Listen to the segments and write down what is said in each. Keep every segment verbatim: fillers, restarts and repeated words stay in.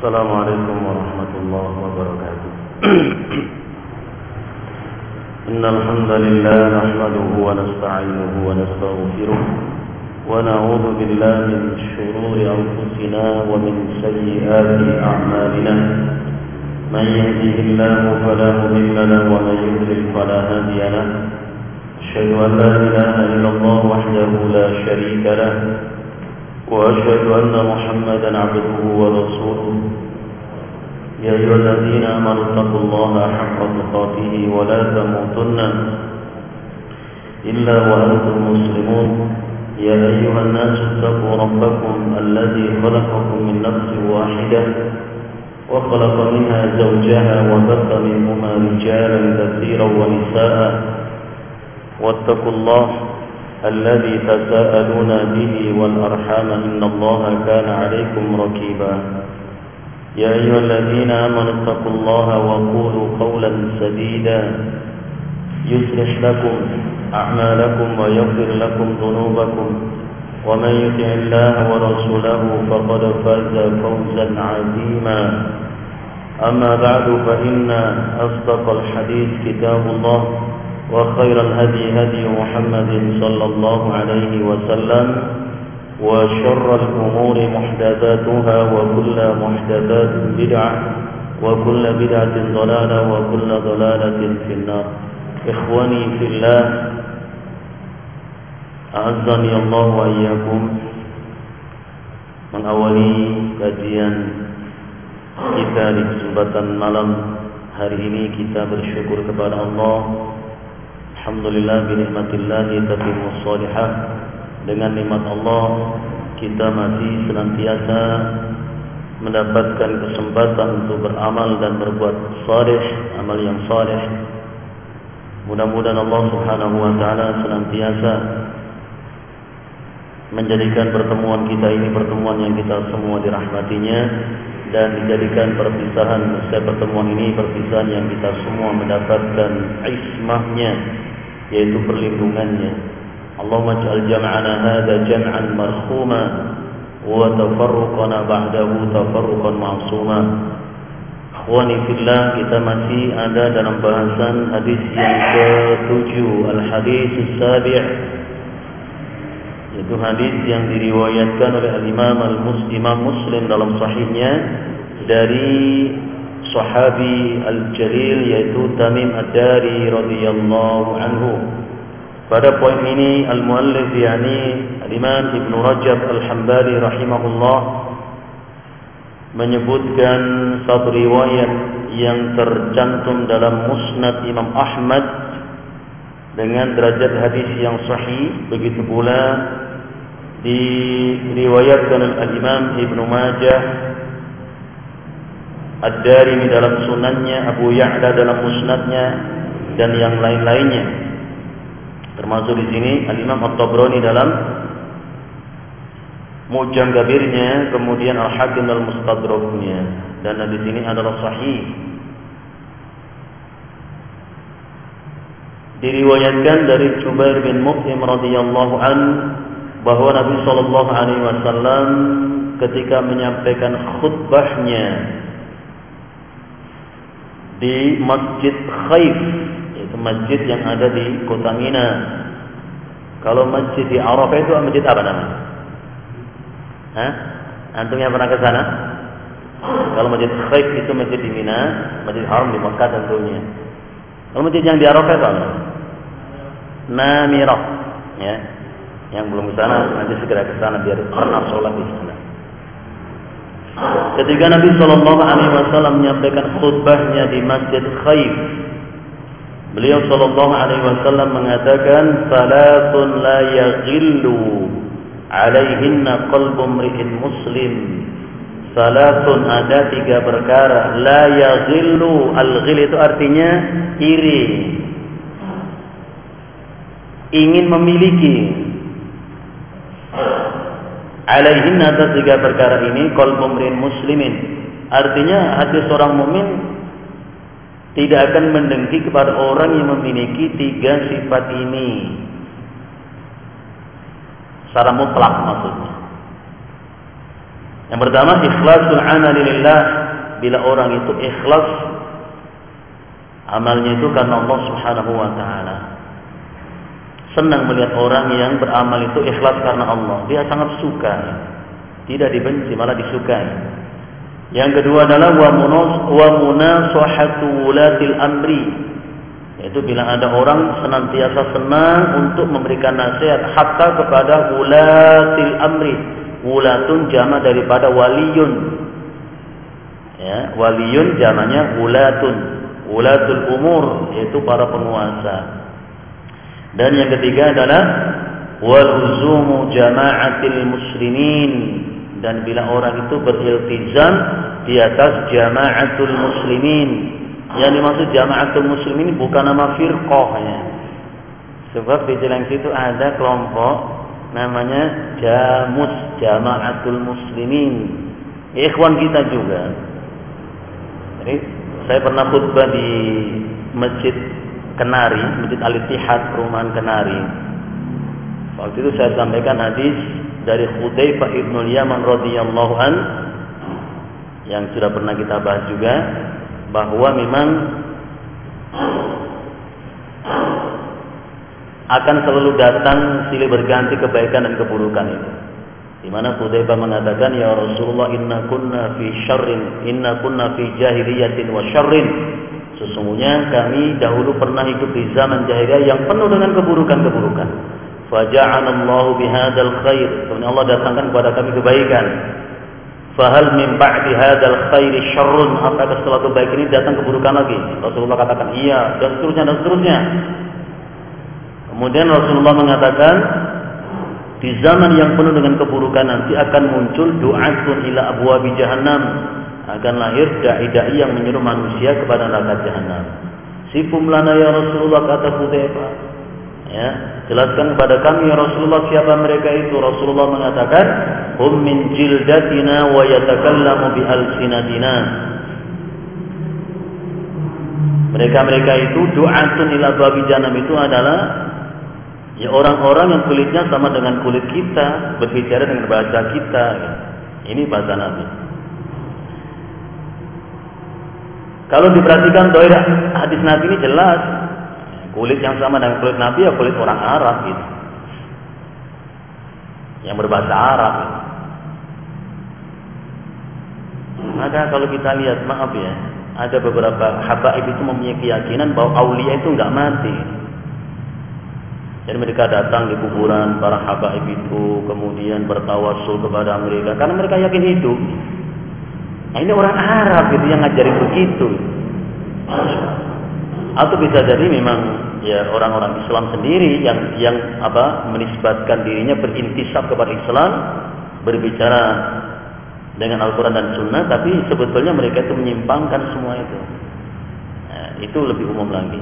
السلام عليكم ورحمة الله وبركاته. إن الحمد لله نحمده ونستعينه ونستغفره ونعوذ بالله من شرور أنفسنا ومن سيئات أعمالنا. من يهده الله فلا مضل له ومن يضلل فلا هادي له. أشهد أن لا إله إلا الله وحده لا شريك له وأشهد أن محمدا عبده ورسوله. يا أيها الذين آمنوا اتقوا الله حق تقاته ولا تموتن إلا وأنتم مسلمون. يا أيها الناس اتقوا ربكم الذي خلقكم من نفس واحدة وخلق منها زوجها وبث منهما رجالا كثيرا ونساء واتقوا الله الذي تساءلون به والأرحام إن الله كان عليكم رقيبا. يا أيها الذين آمنوا اتقوا الله وقولوا قولا سديدا يصلح لكم أعمالكم ويغفر لكم ذنوبكم ومن يطع الله ورسوله فقد فاز فوزا عظيما. أما بعد فإن أصدق الحديث كتاب الله وخير الهدي هدي محمد صلى الله عليه وسلم وشر الأمور محدثاتها وكل محدثات بدعة وكل بدعة ضلالة وكل ضلالة في النار. إخواني في الله أعزني الله وإياكم. Mengawali kajian kita di kesempatan malam hari ini, kita bersyukur kepada Allah. Alhamdulillah binikmatillahi tatimmus sholihah. Dengan nikmat Allah kita masih senantiasa mendapatkan kesempatan untuk beramal dan berbuat saleh, amal yang saleh. Mudah-mudahan Allah Subhanahu wa taala senantiasa menjadikan pertemuan kita ini pertemuan yang kita semua dirahmatinya, dan dijadikan perpisahan setiap pertemuan ini perpisahan yang kita semua mendapatkan ismahnya, yaitu perlindungannya. Allahumma ij'al jam'ana hadza jam'an marhuma wa tafarruqana ba'dahu tafarruqan ma'suma. Akhwani fillah, kita masih ada dalam bahasan hadis yang ketujuh, al-hadis as-sabi', yaitu hadis yang diriwayatkan oleh al-Imam al-Muslim Muslim dalam sahihnya dari sahabi al-jalil, yaitu Tamim ad-Dari radhiyallahu anhu. Pada poin ini al-muallif yakni al-Imam Ibnu Rajab al-Hambali rahimahullah menyebutkan satu riwayat yang tercantum dalam Musnad Imam Ahmad dengan derajat hadis yang sahih. Begitu pula diriwayatkan al-Imam Ibnu Majah, Ad-Darimi dalam sunannya, Abu Ya'la dalam musnadnya, dan yang lain-lainnya. Termasuk di sini al-Imam At-Tabrani dalam Mu'jam Kabirnya, kemudian Al-Hakim dalam Mustadraknya, dan di sini adalah sahih. Diriwayatkan dari Jubair bin Mut'im radhiyallahu an bahwa Nabi sallallahu alaihi wasallam ketika menyampaikan khutbahnya di Masjid Khaif, yaitu masjid yang ada di kota Mina. Kalau masjid di Arafah itu masjid apa namanya? Hah? Antum yang pernah ke sana? Kalau masjid Khaif itu masjid di Mina, Masjid Haram di Makkah tentunya. Kalau masjid yang di Arafah itu apa? Namirah, ya. Yang belum ke sana nanti segera ke sana biar pernah sholat di sana. Ketika Nabi sallallahu alaihi wasallam menyampaikan khutbahnya di Masjid Khaif, beliau sallallahu alaihi wasallam mengatakan, salatun la yaghillu alaihinna qalbu mri'in muslim. Salatun, ada tiga perkara, la yaghillu, al-ghil itu artinya iri, ingin memiliki. Alaihinna, atas tiga perkara ini, qalbu mri'in muslimin, artinya hati seorang mukmin tidak akan mendengki kepada orang yang memiliki tiga sifat ini secara mutlak maksudnya. Yang pertama, ikhlasul amali lillah. Bila orang itu ikhlas amalnya itu karena Allah Subhanahu wa taala. Senang melihat orang yang beramal itu ikhlas karena Allah. Dia sangat suka. Tidak dibenci, malah disukai. Yang kedua adalah wa munasahatu wulatil amri. Yaitu bila ada orang senantiasa senang untuk memberikan nasihat hatta kepada wulatil amri. Wulatun jama daripada waliyun. Ya, waliyun jamanya wulatun. Wulatul umur, yaitu para penguasa. Dan yang ketiga adalah waluzumu jama'atil muslimin. Dan bila orang itu beriltizam di atas jama'atul muslimin. Yang dimaksud jama'atul muslimin bukan nama firqah ya. Sebab di dalam situ ada kelompok namanya Jamus, jama'atul muslimin. Ikhwan kita juga. Jadi saya pernah khutbah di Masjid Kenari, Masjid Al-Ittihad, Perumahan Kenari. Waktu itu saya sampaikan hadis dari Hudzaifah ibnul Yaman radhiyallahu an yang sudah pernah kita bahas juga, bahwa memang akan selalu datang silih berganti kebaikan dan keburukan itu. Di mana Hudzaifah mengatakan, ya Rasulullah, inna kunna fi syarrin, inna kunna fi jahiliyatin wa syarrin. Sesungguhnya kami dahulu pernah hidup di zaman jahiliyah yang penuh dengan keburukan-keburukan. Faja'alallahu bihadzal khair. Kemudian Allah datangkan kepada kami kebaikan. Fahal min ba'di hadzal khairi syarrun. Apakah setelah kebaikan ini datang keburukan lagi? Rasulullah katakan iya, dan seterusnya dan seterusnya. Kemudian Rasulullah mengatakan, di zaman yang penuh dengan keburukan nanti akan muncul du'atun ila abwabi jahannam. Akan lahir dai-dai yang menyuruh manusia kepada neraka jahanam. Sifum lana ya Rasulullah, kata Hudzaifah. Ya, jelaskan kepada kami ya Rasulullah siapa mereka itu. Rasulullah mengatakan, hum min jildatina wa yatakallamu bi alsinatina. Mereka-mereka itu du'atun ila abwabi jahannam itu adalah ya orang-orang yang kulitnya sama dengan kulit kita, berbicara dengan bahasa kita. Ini bahasa Nabi. Kalau diperhatikan doa hadis Nabi ini jelas, kulit yang sama dengan kulit Nabi ya kulit orang Arab gitu, yang berbahasa Arab gitu. Maka kalau kita lihat, maaf ya, ada beberapa habaib itu mempunyai keyakinan bahwa aulia itu enggak mati. Jadi mereka datang di kuburan para habaib itu, kemudian bertawasul kepada mereka karena mereka yakin hidup. Nah, ini orang Arab gitu yang ngajarin begitu. Atau bisa jadi memang ya orang-orang Islam sendiri yang yang apa menisbatkan dirinya berintisab kepada Islam, berbicara dengan Al-Quran dan Sunnah, tapi sebetulnya mereka itu menyimpangkan semua itu. Nah, itu lebih umum lagi.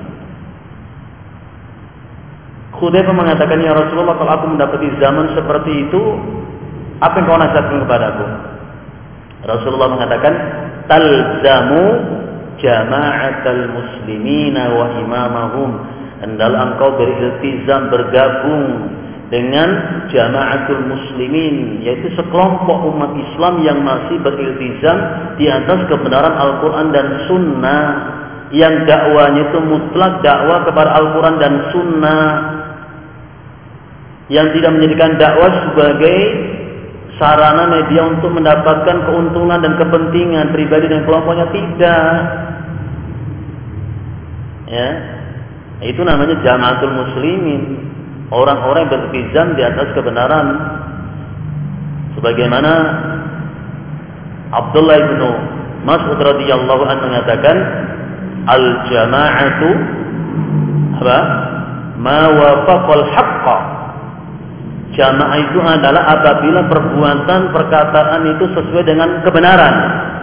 Hudzaifah mengatakan, ya Rasulullah, kalau aku mendapati zaman seperti itu, apa yang kau nasihatkan kepadaku? Rasulullah mengatakan, talzamu jama'atal muslimina wa imamahum. Hendaklah engkau beriltizam, bergabung dengan jama'atul muslimin, yaitu sekelompok umat Islam yang masih beriltizam di atas kebenaran Al-Quran dan Sunnah, yang dakwanya itu mutlak dakwah kepada Al-Quran dan Sunnah, yang tidak menjadikan dakwah sebagai sarana media untuk mendapatkan keuntungan dan kepentingan pribadi dan kelompoknya, tidak. Ya, itu namanya jamaatul muslimin, orang-orang yang beriltizam di atas kebenaran. Sebagaimana Abdullah bin Mas'ud radhiyallahu anhu mengatakan, al jamaatu apa? Ma wafaqal haqqa. Jamaah itu adalah apabila perbuatan, perkataan itu sesuai dengan kebenaran.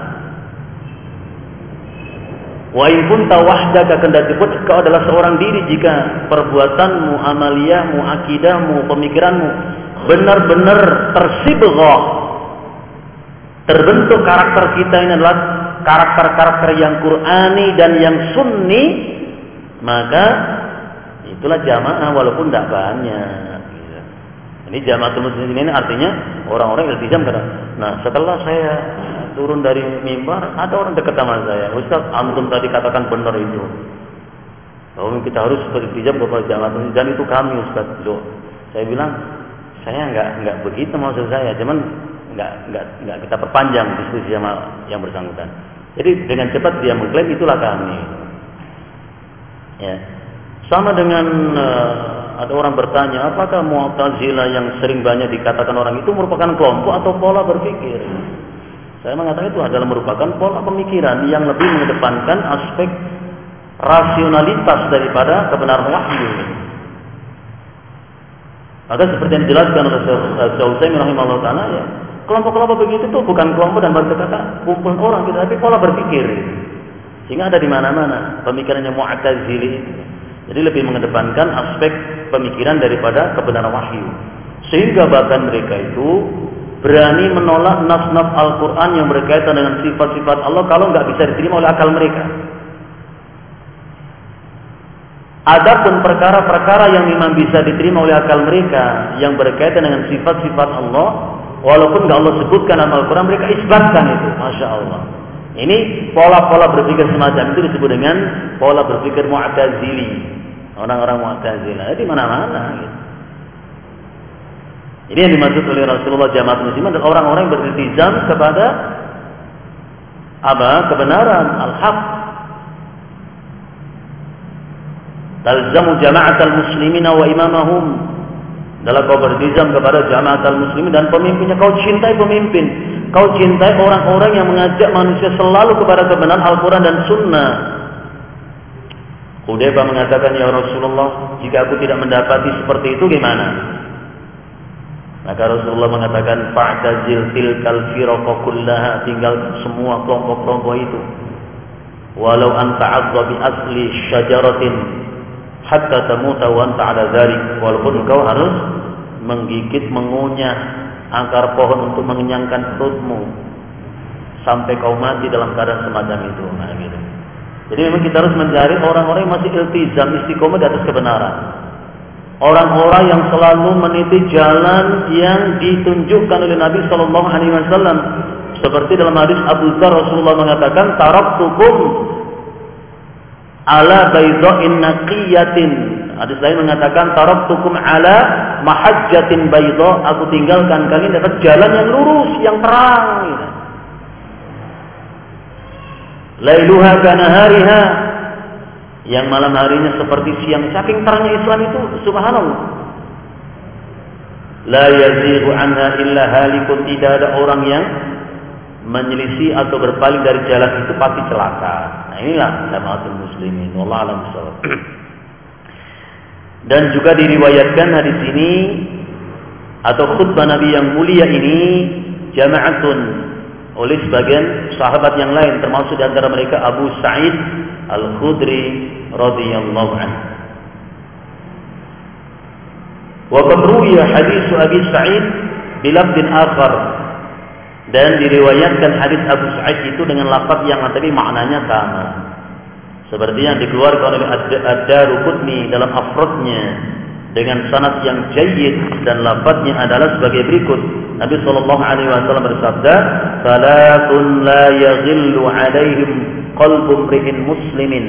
Wa in kunta wahdaka, kendati pun kau adalah seorang diri, jika perbuatanmu, amaliyahmu, akidahmu, pemikiranmu benar-benar tersibghah, terbentuk karakter kita ini adalah karakter-karakter yang Qur'ani dan yang Sunni, maka itulah jamaah walaupun tidak banyak. Ini jamaatul muslimin ini artinya orang-orang iltizam kata. Nah, setelah saya turun dari mimbar, ada orang dekat sama saya. Ustaz, antum tadi katakan benar itu. Bahwa kita harus iltizam kepada jamaatul muslimin, dan itu kami Ustaz. Loh, saya bilang, saya enggak enggak begitu maksud saya, cuman enggak enggak enggak kita perpanjang diskusi sama yang bersangkutan. Jadi dengan cepat dia mengklaim itulah kami. Ya. Sama dengan uh, ada orang bertanya, apakah Mu'tazilah yang sering banyak dikatakan orang itu merupakan kelompok atau pola berpikir? Saya mengatakan itu adalah merupakan pola pemikiran yang lebih mengedepankan aspek rasionalitas daripada kebenaran wahyu. Maka seperti yang dijelaskan oleh Syekh Utsaimin rahimahullah taala, ya, kelompok-kelompok begitu itu bukan kelompok dan berkata kumpulan orang, tapi pola berpikir. Sehingga ada di mana-mana pemikirannya Mu'tazili. Jadi lebih mengedepankan aspek pemikiran daripada kebenaran wahyu. Sehingga bahkan mereka itu berani menolak nas-nas Al-Quran yang berkaitan dengan sifat-sifat Allah kalau nggak bisa diterima oleh akal mereka. Adapun perkara-perkara yang memang bisa diterima oleh akal mereka yang berkaitan dengan sifat-sifat Allah, walaupun nggak Allah sebutkan dalam Al-Quran, mereka isbatkan itu. Masya Allah. Ini pola-pola berpikir semacam itu disebut dengan pola berpikir Mu'tazili. Orang-orang Mu'tazilah di mana-mana. Gitu. Ini yang dimaksud oleh Rasulullah jamaah muslimin adalah orang-orang yang beriltizam kepada apa? Kebenaran, al-haq. Talzamu jama'atal muslimina wa imamahum. Dalam kau beriltizam kepada jama'atal muslimin dan pemimpinnya, kau cintai pemimpin. Kau cintai orang-orang yang mengajak manusia selalu kepada kebenaran Al-Quran dan Sunnah. Hudzaifah mengatakan, ya Rasulullah, jika aku tidak mendapati seperti itu gimana? Maka Rasulullah mengatakan, fa'tazil tilkal firqa kullaha, tinggal semua kelompok-kelompok itu. Walau anta 'adza bi asli syajaratin hatta tamuta wa anta 'ala dzalik, walaupun engkau harus menggigit, mengunyah akar pohon untuk mengenyangkan perutmu sampai kau mati dalam keadaan semacam itu. Nah, gitu. Jadi memang kita harus mencari orang-orang yang masih iltizam, istiqomah di atas kebenaran. Orang-orang yang selalu meniti jalan yang ditunjukkan oleh Nabi Shallallahu Alaihi Wasallam. Seperti dalam hadis Abu Dzar, Rasulullah mengatakan, taraktukum ala baydha'in naqiyatin. Hadis lain mengatakan, taraktukum ala mahajjatin baydha. Aku tinggalkan kalian di atas jalan yang lurus, yang terang. Gitu. Lailuha kanahariha, yang malam harinya seperti siang. Saking terangnya Islam itu, subhanallah. La yazighu anha illa halikun, tidak ada orang yang menyelisih atau berpaling dari jalan itu pasti celaka. Nah, inilah jamaatul muslimin. Wallahu a'lam bishawab. Dan juga diriwayatkan hadis ini atau khutbah Nabi yang mulia ini jama'atun oleh sebagian sahabat yang lain, termasuk di antara mereka Abu Sa'id Al-Khudri radhiyallahu anhu. Wa qad ruwiya hadits Abi Sa'id bi lafdhin akhar, dan diriwayatkan hadis Abu Sa'id itu dengan lafaz yang tadi maknanya sama. Seperti yang dikeluarkan oleh Ad-Daruqutni dalam afradnya dengan sanad yang jayyid, dan lafaznya adalah sebagai berikut. Nabi sallallahu alaihi wasallam bersabda, "Salatun la yaghillu 'alaihim qalbu imri'in muslimin."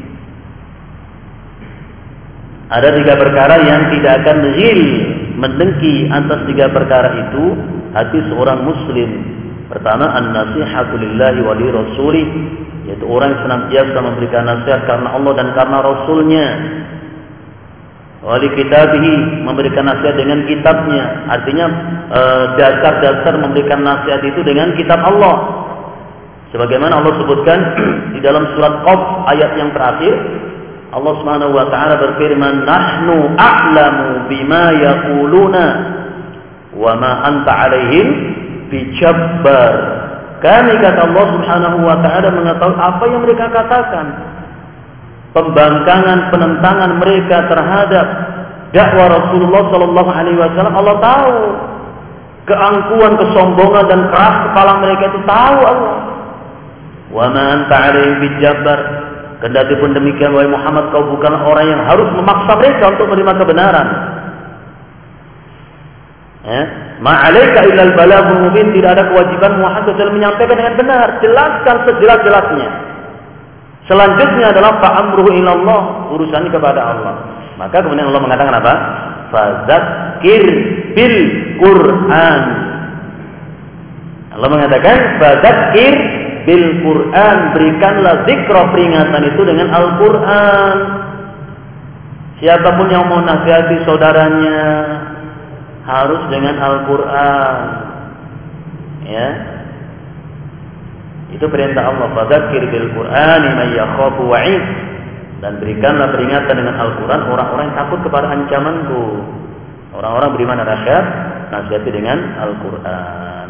Ada tiga perkara yang tidak akan ghil, mendengki atas tiga perkara itu hati seorang muslim. Pertama, an-nasihatu lillahi wa li rasulih, yaitu orang yang senantiasa memberikan nasihat karena Allah dan karena Rasulnya. Wali kitabihi, memberikan nasihat dengan kitabnya. Artinya e, dasar-dasar memberikan nasihat itu dengan kitab Allah. Sebagaimana Allah sebutkan di dalam surat Qaf ayat yang terakhir, Allah Subhanahu wa taala berfirman, "Nahnu a'lamu bima yaquluna wa ma anta 'alaihim bijabbar." Kami, kata Allah Subhanahu wa taala, mengetahui apa yang mereka katakan. Pembangkangan, penentangan mereka terhadap dakwah Rasulullah sallallahu alaihi wasallam, Allah tahu. Keangkuhan, kesombongan dan keras kepala mereka itu tahu Allah. Wa ma anta 'alaihim bijabbar. Kendati pun demikian, wahai Muhammad, kau bukan orang yang harus memaksa mereka untuk menerima kebenaran. Ya, ma'alaika illal balaghul mubin, tidak ada kewajiban Muhammad kecuali menyampaikan dengan benar, jelaskan sejelas-jelasnya. Selanjutnya adalah fa'amruhu ilallah, urusannya kepada Allah. Maka kemudian Allah mengatakan apa? Fadzakir bil Qur'an. Allah mengatakan fadzakir bil Qur'an, berikanlah zikra, peringatan itu dengan Al-Qur'an. Siapapun yang mau nasihati saudaranya harus dengan Al-Qur'an. Ya. Itu perintah Allah, fadzakir bil Qur'ani may yakhafu wa'id, dan berikanlah peringatan dengan Al-Qur'an orang-orang yang takut kepada ancamanku. Orang-orang beriman dan rasyad nasihati dengan Al-Qur'an.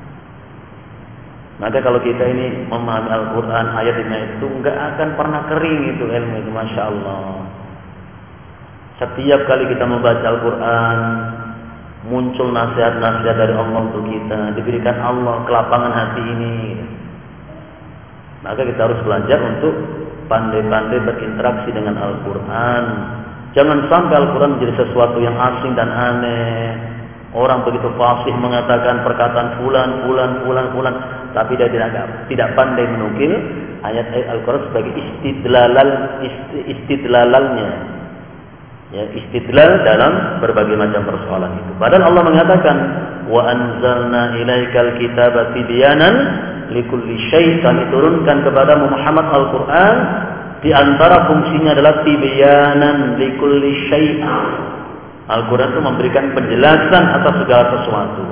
Maka kalau kita ini memahami Al-Qur'an, ayat-ayatnya itu enggak akan pernah kering itu ilmu itu, Masya Allah. Setiap kali kita membaca Al-Quran, muncul nasihat-nasihat dari Allah untuk kita, diberikan Allah kelapangan hati ini. Maka kita harus belajar untuk pandai-pandai berinteraksi dengan Al-Quran. Jangan sampai Al-Quran menjadi sesuatu yang asing dan aneh. Orang begitu fasih mengatakan perkataan fulan, fulan, fulan, fulan, tapi dia tidak tidak pandai menukil ayat-ayat Al-Quran sebagai istidlalal, istidlalalnya. Ya, istidlal dalam berbagai macam persoalan itu. Padahal Allah mengatakan, wa anzalna ilaikal kitaba tibyanan likulli syai', kami turunkan kepadamu Muhammad Al-Quran, di antara fungsinya adalah tibyanan likulli syai'. Al-Quran itu memberikan penjelasan atas segala sesuatu.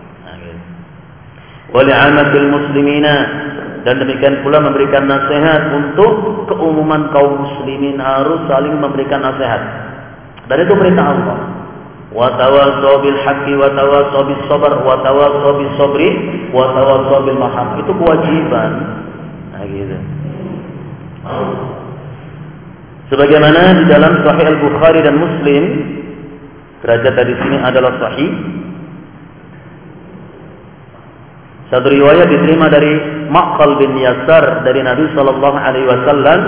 Wa li'amatil muslimina, dan demikian pula memberikan nasihat untuk keumuman kaum muslimin, harus saling memberikan nasihat. Dan itu perintah Allah. Wa tawassaw bil haqqi wa tawassaw bis sabr wa tawassaw bis sabri wa tawassaw bil mahab. Itu kewajiban. Nah, gitu. Sebagaimana di dalam Sahih Al-Bukhari dan Muslim, derajat di sini adalah sahih. Satu riwayat diterima dari Maqal bin Yasar dari Nabi sallallahu alaihi wasallam.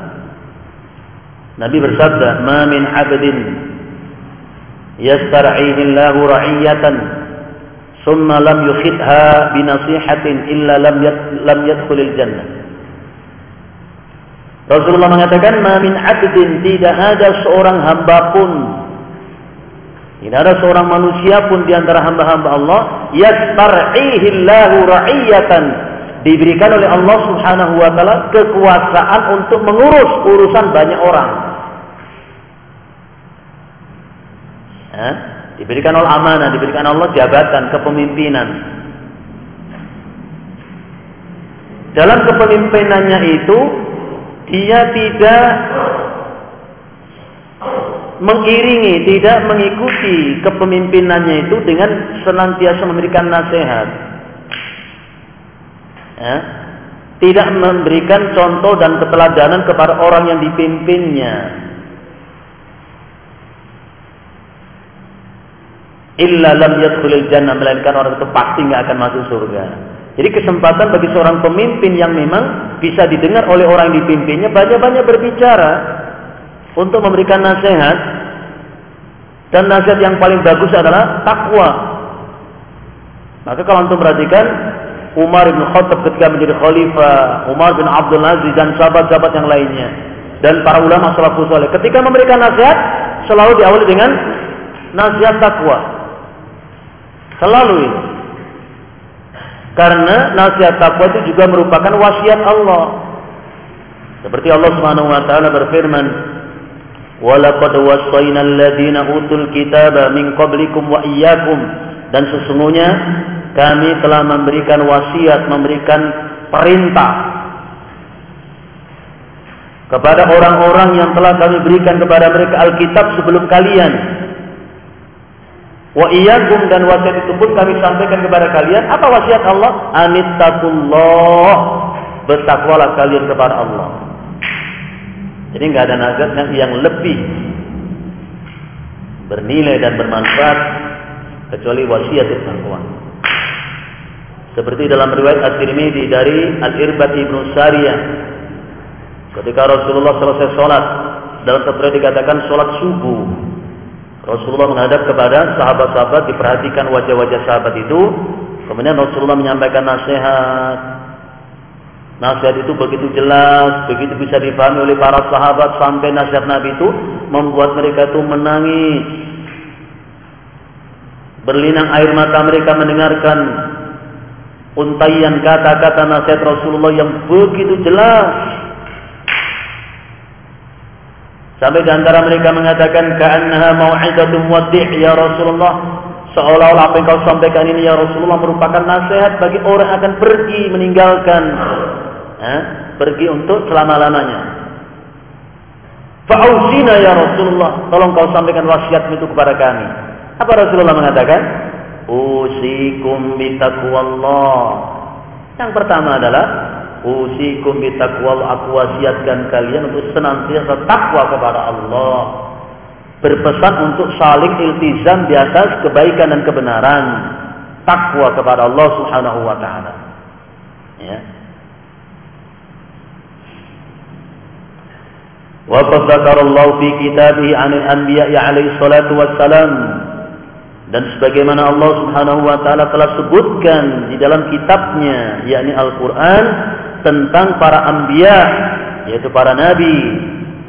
Nabi bersabda, "Ma min 'abdin yastar'ihi Allahu ra'iyatan, summa lam yukhidha bi nasihatin illa lam yad, lam yadkhulil jannah." Rasulullah mengatakan, "Ma min 'abdin," tidak ada seorang hamba pun, tidak ada seorang manusia pun di antara hamba-hamba Allah, yastar'ihi Allahu ra'iyatan, diberikan oleh Allah Subhanahu wa taala kekuasaan untuk mengurus urusan banyak orang. Ya, diberikan Allah amanah, diberikan Allah jabatan, kepemimpinan. Dalam kepemimpinannya itu, dia tidak mengiringi, tidak mengikuti kepemimpinannya itu dengan senantiasa memberikan nasihat. Ya, tidak memberikan contoh dan keteladanan kepada orang yang dipimpinnya. Illa lam yadkhulil jannah, melainkan orang itu pasti nggak akan masuk surga. Jadi kesempatan bagi seorang pemimpin yang memang bisa didengar oleh orang yang dipimpinnya, banyak-banyak berbicara untuk memberikan nasihat. Dan nasihat yang paling bagus adalah takwa. Maka kalau antum perhatikan, Umar bin Khattab ketika menjadi khalifah, Umar bin Abdul Aziz dan sahabat-sahabat yang lainnya, dan para ulama salafus saleh, ketika memberikan nasihat selalu diawali dengan nasihat takwa. Selalu ini. Karena nasihat takwa itu juga merupakan wasiat Allah. Seperti Allah Subhanahu wa taala berfirman, "Wa laqad wassayna alladziina utul kitaba min qablikum wa iyyakum," dan sesungguhnya kami telah memberikan wasiat, memberikan perintah kepada orang-orang yang telah kami berikan kepada mereka Alkitab sebelum kalian. Wa iyyakum, dan wasiat itu pun kami sampaikan kepada kalian. Apa wasiat Allah? Anittaqullah, bertakwalah kalian kepada Allah. Jadi nggak ada nasihat yang lebih bernilai dan bermanfaat kecuali wasiat takwa. Seperti dalam riwayat At-Tirmidzi dari Al-Irbad ibnu Sariyah, ketika Rasulullah selesai sholat, dalam satu riwayat dikatakan sholat subuh, Rasulullah menghadap kepada sahabat-sahabat, diperhatikan wajah-wajah sahabat itu. Kemudian Rasulullah menyampaikan nasihat. Nasihat itu begitu jelas, begitu bisa dipahami oleh para sahabat, sampai nasihat Nabi itu membuat mereka itu menangis. Berlinang air mata mereka mendengarkan untaian kata-kata nasihat Rasulullah yang begitu jelas. Sampai di antara mereka mengatakan, ka'annaha mau'izatun waddi' ya Rasulullah. Seolah-olah apa yang kau sampaikan ini ya Rasulullah merupakan nasihat bagi orang yang akan pergi meninggalkan, eh, pergi untuk selama-lamanya. Fa'ausina ya Rasulullah, tolong kau sampaikan wasiatmu itu kepada kami. Apa Rasulullah mengatakan? Usikum bitaqwallah. Yang pertama adalah usikum bitaqwallah, aku wasiatkan kalian untuk senantiasa takwa kepada Allah. Berpesan untuk saling iltizam di atas kebaikan dan kebenaran, takwa kepada Allah Subhanahu wa taala. Ya. Wa qad dzakarallahu fi kitabihi 'anil anbiya'i 'alaihi salatu wassalam. Dan sebagaimana Allah Subhanahu wa taala telah sebutkan di dalam kitabnya, yakni Al-Qur'an, tentang para anbiya, yaitu para nabi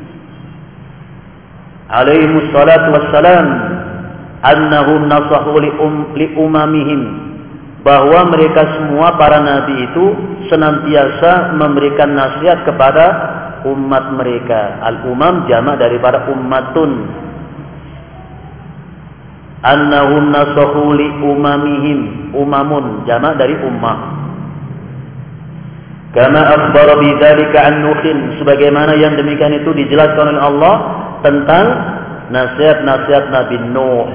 alaihi salatu wassalam, annahum nasahu li, um, li umamihim, bahwa mereka semua para nabi itu senantiasa memberikan nasihat kepada umat mereka. Al-umam jamak daripada ummatun. Annahum nasahu li umamihim, umamun jamak dari ummah. Kama akhbara bidzalika an Nuhin, sebagaimana yang demikian itu dijelaskan oleh Allah tentang nasihat-nasihat Nabi Nuh.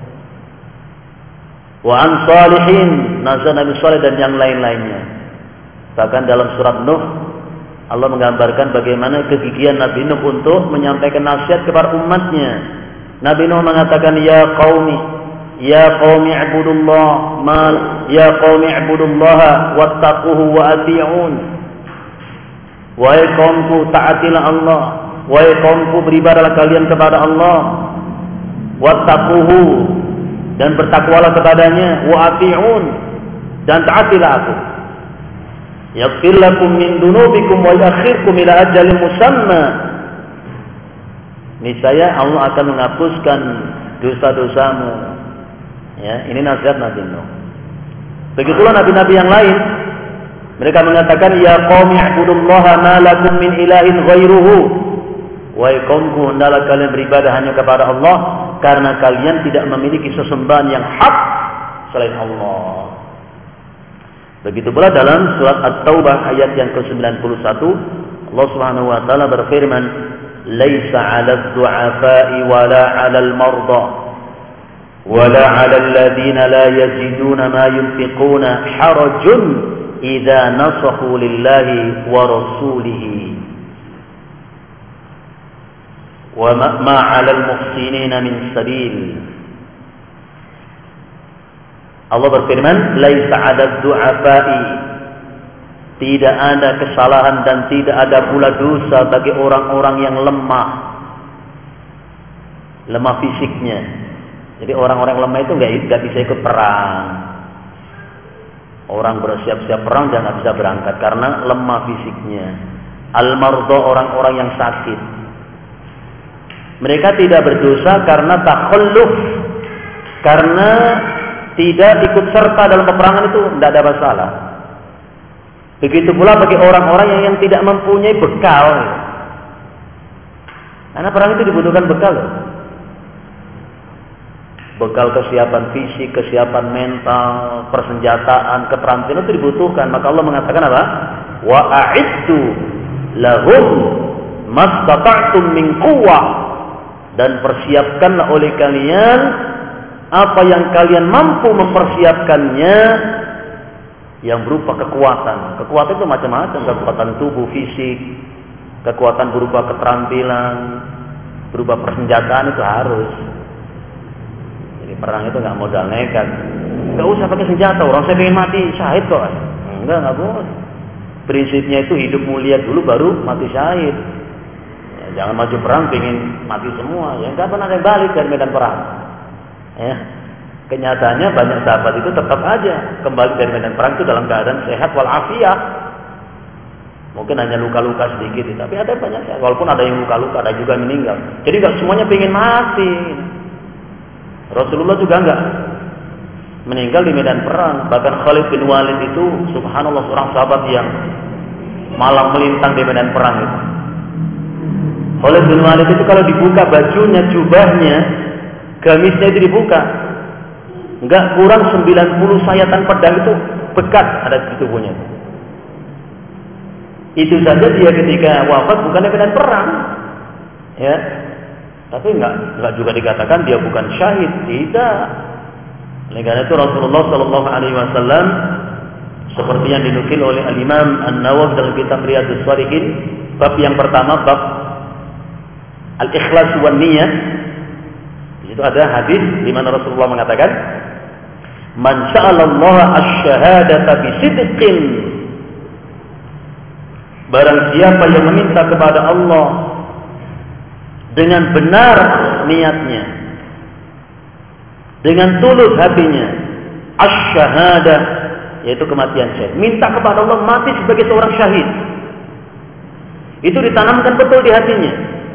Wa an salihin, nasihat Nabi Saleh dan yang lain-lainnya. Bahkan dalam surat Nuh Allah menggambarkan bagaimana kegigihan Nabi Nuh untuk menyampaikan nasihat kepada umatnya. Nabi Nuh mengatakan, ya qaumi, ya qaumi ibudullah, mal, ya qaumi ibudullaha wattaquhu wa ati'un. Wahai kaumku, taatilah Allah. Wahai kaumku, beribadahlah kalian kepada Allah. Wattaquhu, dan bertakwalah kepadanya. Wa ati'un, dan taatilah aku. Yaghfir lakum min dunubikum wa yakhirkum ila ajalin musamma. Niscaya Allah akan menghapuskan dosa-dosamu. Ya, ini nasihat Nabi Nuh. Begitulah nabi-nabi yang lain. Mereka mengatakan, ya qaumi ibudullaha ma lakum min ilahin ghairuhu. Wahai kaumku, hendaklah kalian beribadah hanya kepada Allah, karena kalian tidak memiliki sesembahan yang hak selain Allah. Begitu pula dalam surat At-Taubah ayat yang ke sembilan puluh satu, Allah Subhanahu wa taala berfirman, laisa 'alal du'afa'i wala 'alal marda wala 'alal ladzina la yajiduna ma yunfiquna harajun idza nasahu lillahi wa rasulihi wa ma 'alal muhsinina min sabil. Allah berfirman, laisa 'alal du'afa'i, tidak ada kesalahan dan tidak ada pula dosa bagi orang-orang yang lemah. Lemah fisiknya. Jadi orang-orang lemah itu nggak bisa ikut perang. Orang bersiap-siap perang jangan bisa berangkat karena lemah fisiknya. Al-mardo, orang-orang yang sakit. Mereka tidak berdosa karena takhalluf, karena tidak ikut serta dalam peperangan itu tidak ada masalah. Begitu pula bagi orang-orang yang, yang tidak mempunyai bekal. Karena perang itu dibutuhkan bekal. Bekal kesiapan fisik, kesiapan mental, persenjataan, keterampilan itu dibutuhkan. Maka Allah mengatakan apa? Wa a'iddu lahum mastata'tum min quwwah, dan persiapkanlah oleh kalian apa yang kalian mampu mempersiapkannya, yang berupa kekuatan. Kekuatan itu macam-macam, kekuatan tubuh, fisik, kekuatan berupa keterampilan, berupa persenjataan itu harus. Jadi perang itu nggak modal nekat. Nggak usah pakai senjata, orang saya pengen mati syahid kok. Enggak, nggak boleh. Prinsipnya itu hidup mulia dulu baru mati syahid. Ya, Jangan maju perang pengen mati semua. Ya nggak pernah ada yang balik dari medan perang. Ya. Kenyataannya banyak sahabat itu tetap aja kembali dari medan perang itu dalam keadaan sehat walafiat. Mungkin hanya luka-luka sedikit, tapi ada banyak ya. Walaupun ada yang luka-luka, ada juga yang meninggal. Jadi nggak semuanya pengen mati. Rasulullah juga nggak meninggal di medan perang. Bahkan Khalid bin Walid itu, subhanallah, seorang sahabat yang malam melintang di medan perang itu. Khalid bin Walid itu kalau dibuka bajunya, jubahnya, gamisnya itu dibuka, nggak kurang sembilan puluh sayatan pedang itu bekas ada di tubuhnya. Itu saja dia ketika wafat bukannya medan perang, ya. Tapi nggak nggak juga dikatakan dia bukan syahid, tidak. Oleh karena itu Rasulullah Shallallahu Alaihi Wasallam seperti yang dinukil oleh Al Imam An-Nawawi dalam kitab Riyadhus Shalihin, bab yang pertama, bab Al-Ikhlas wan Niyah. Di situ ada hadis di mana Rasulullah mengatakan, "Man sya'alallaha asy-syahadata bi sidqin." Barang siapa yang meminta kepada Allah dengan benar niatnya, dengan tulus hatinya, asy-syahadah, yaitu kematian syahid. Minta kepada Allah mati sebagai seorang syahid. Itu ditanamkan betul di hatinya.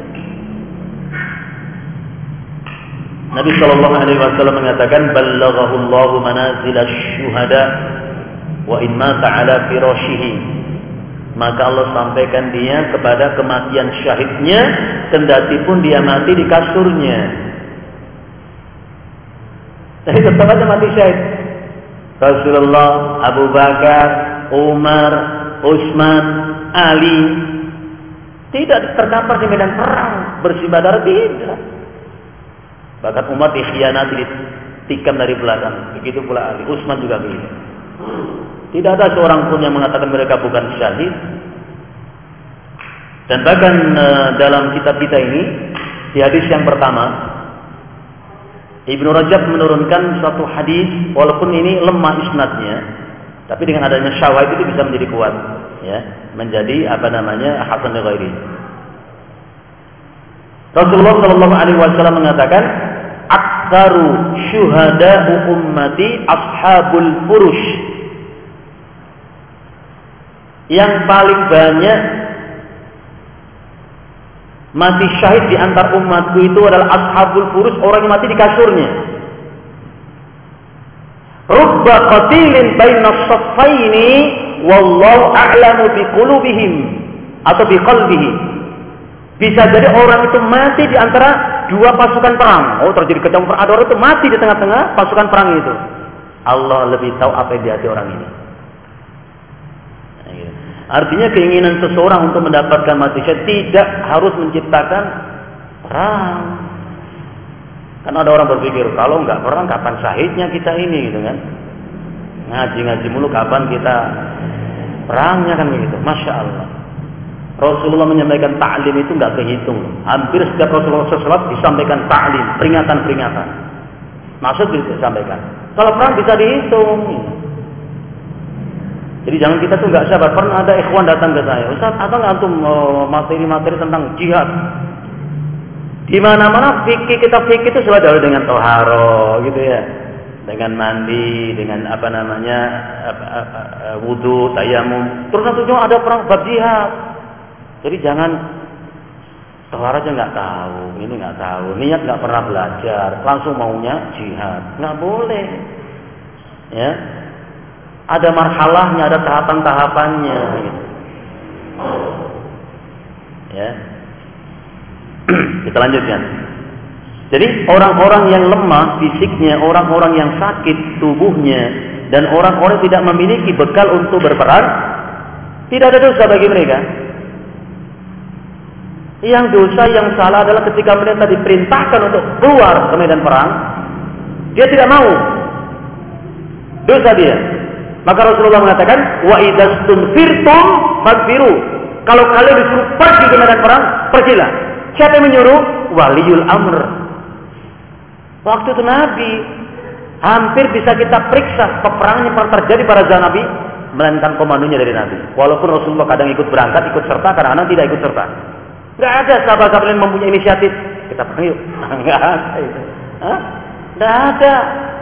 Nabi sallallahu alaihi wasallam mengatakan, "Ballaghahu Allahu manazil asy-syuhada wa in mata 'ala firashihi." Maka Allah sampaikan dia kepada kematian syahidnya, kendati pun dia mati di kasurnya. Tapi tetap aja mati syahid. Rasulullah, Abu Bakar, Umar, Utsman, Ali tidak terdampar di medan perang, bersibah darah, tidak. Bahkan Umar dikhianati, ditikam dari belakang. Begitu pula Ali, Utsman juga begitu. Tidak ada seorang pun yang mengatakan mereka bukan syahid. Dan bahkan e, dalam kitab kita ini, di hadis yang pertama, Ibnu Rajab menurunkan suatu hadis, walaupun ini lemah isnadnya, tapi dengan adanya syawahid itu bisa menjadi kuat, ya, menjadi apa namanya hasan li ghairi. Rasulullah Shallallahu Alaihi Wasallam mengatakan, "Aktsaru syuhada'u ummati ashabul furush." Yang paling banyak mati syahid di antar umatku itu adalah ashabul furus, orang yang mati di kasurnya. Rubba qatilin baina as-saffaini wallahu a'lamu bi qulubihim atau bi qalbihi. Bisa jadi orang itu mati di antara dua pasukan perang. Oh, terjadi kecampuran, ada orang itu mati di tengah-tengah pasukan perang itu. Allah lebih tahu apa yang di hati orang ini. Artinya keinginan seseorang untuk mendapatkan mati syahid tidak harus menciptakan perang. Kan ada orang berpikir, kalau nggak perang kapan syahidnya kita ini, gitu kan? Ngaji-ngaji mulu kapan kita perangnya, kan begitu. Masya Allah. Rasulullah menyampaikan ta'lim itu nggak kehitung. Hampir setiap Rasulullah shallallahu alaihi wasallam disampaikan ta'lim, peringatan-peringatan. Maksud disampaikan. Kalau perang bisa dihitung. Jadi jangan kita tuh nggak sabar. Pernah ada ikhwan datang ke saya, Ustaz, apa nggak antum materi-materi tentang jihad? Di mana-mana fikih, kita fikih itu selalu dengan toharo, gitu ya, dengan mandi, dengan apa namanya wudu, tayamum. Terus nanti juga ada perang bab jihad. Jadi jangan toharo aja nggak tahu, ini nggak tahu, niat nggak pernah belajar, langsung maunya jihad, nggak boleh, ya. Ada marhalahnya, ada tahapan-tahapannya, gitu. Ya. Kita lanjutkan. Jadi orang-orang yang lemah fisiknya, orang-orang yang sakit tubuhnya, dan orang-orang tidak memiliki bekal untuk berperang, tidak ada dosa bagi mereka. Yang dosa, yang salah adalah ketika mereka diperintahkan untuk keluar ke medan perang, dia tidak mau. Dosa dia. Maka Rasulullah mengatakan, wa idastunfirtum fadfiru. Kalau kalian disuruh pergi ke medan perang, pergilah. Siapa yang menyuruh? Waliul amr. Waktu itu Nabi hampir bisa kita periksa peperangan yang pernah terjadi pada zaman Nabi, melainkan komandonya dari Nabi. Walaupun Rasulullah kadang ikut berangkat, ikut serta, kadang-kadang tidak ikut serta. Nggak ada sahabat-sahabat yang mempunyai inisiatif. Kita perang yuk. Nggak ada itu. Hah? Nggak ada.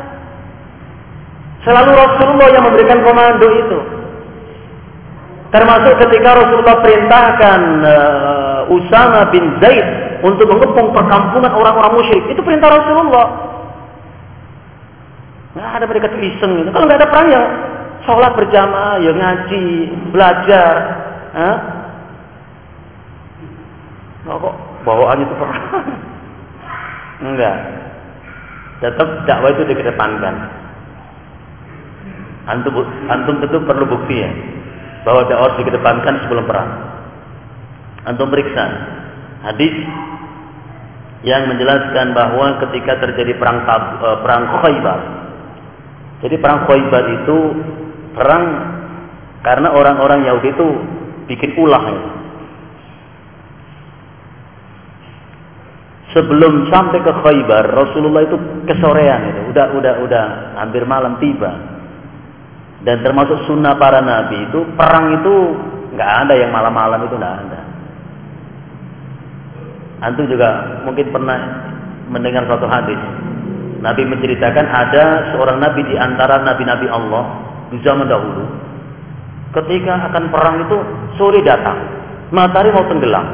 Selalu Rasulullah yang memberikan komando itu. Termasuk ketika Rasulullah perintahkan uh, Usama bin Zaid untuk mengepung perkampungan orang-orang musyrik. Itu perintah Rasulullah. Nggak ada mereka tuh iseng gitu. Kalau nggak ada perang ya sholat berjamaah, ya ngaji, belajar. Hah? Nggak kok bawaannya itu perang. Enggak. Tetap dakwah itu dikedepankan. Antum, antum tentu perlu bukti ya bahwa dakwah dikedepankan sebelum perang. Antum periksa hadis yang menjelaskan bahwa ketika terjadi perang perang Khaybar. Jadi perang Khaybar itu perang karena orang-orang Yahudi itu bikin ulah ya. Sebelum sampai ke Khaybar, Rasulullah itu kesorean itu, udah udah udah hampir malam tiba. Dan termasuk sunnah para nabi itu perang itu nggak ada yang malam-malam itu nggak ada. Antum juga mungkin pernah mendengar suatu hadis. Nabi menceritakan ada seorang nabi di antara nabi-nabi Allah di zaman dahulu. Ketika akan perang itu sore datang, matahari mau tenggelam.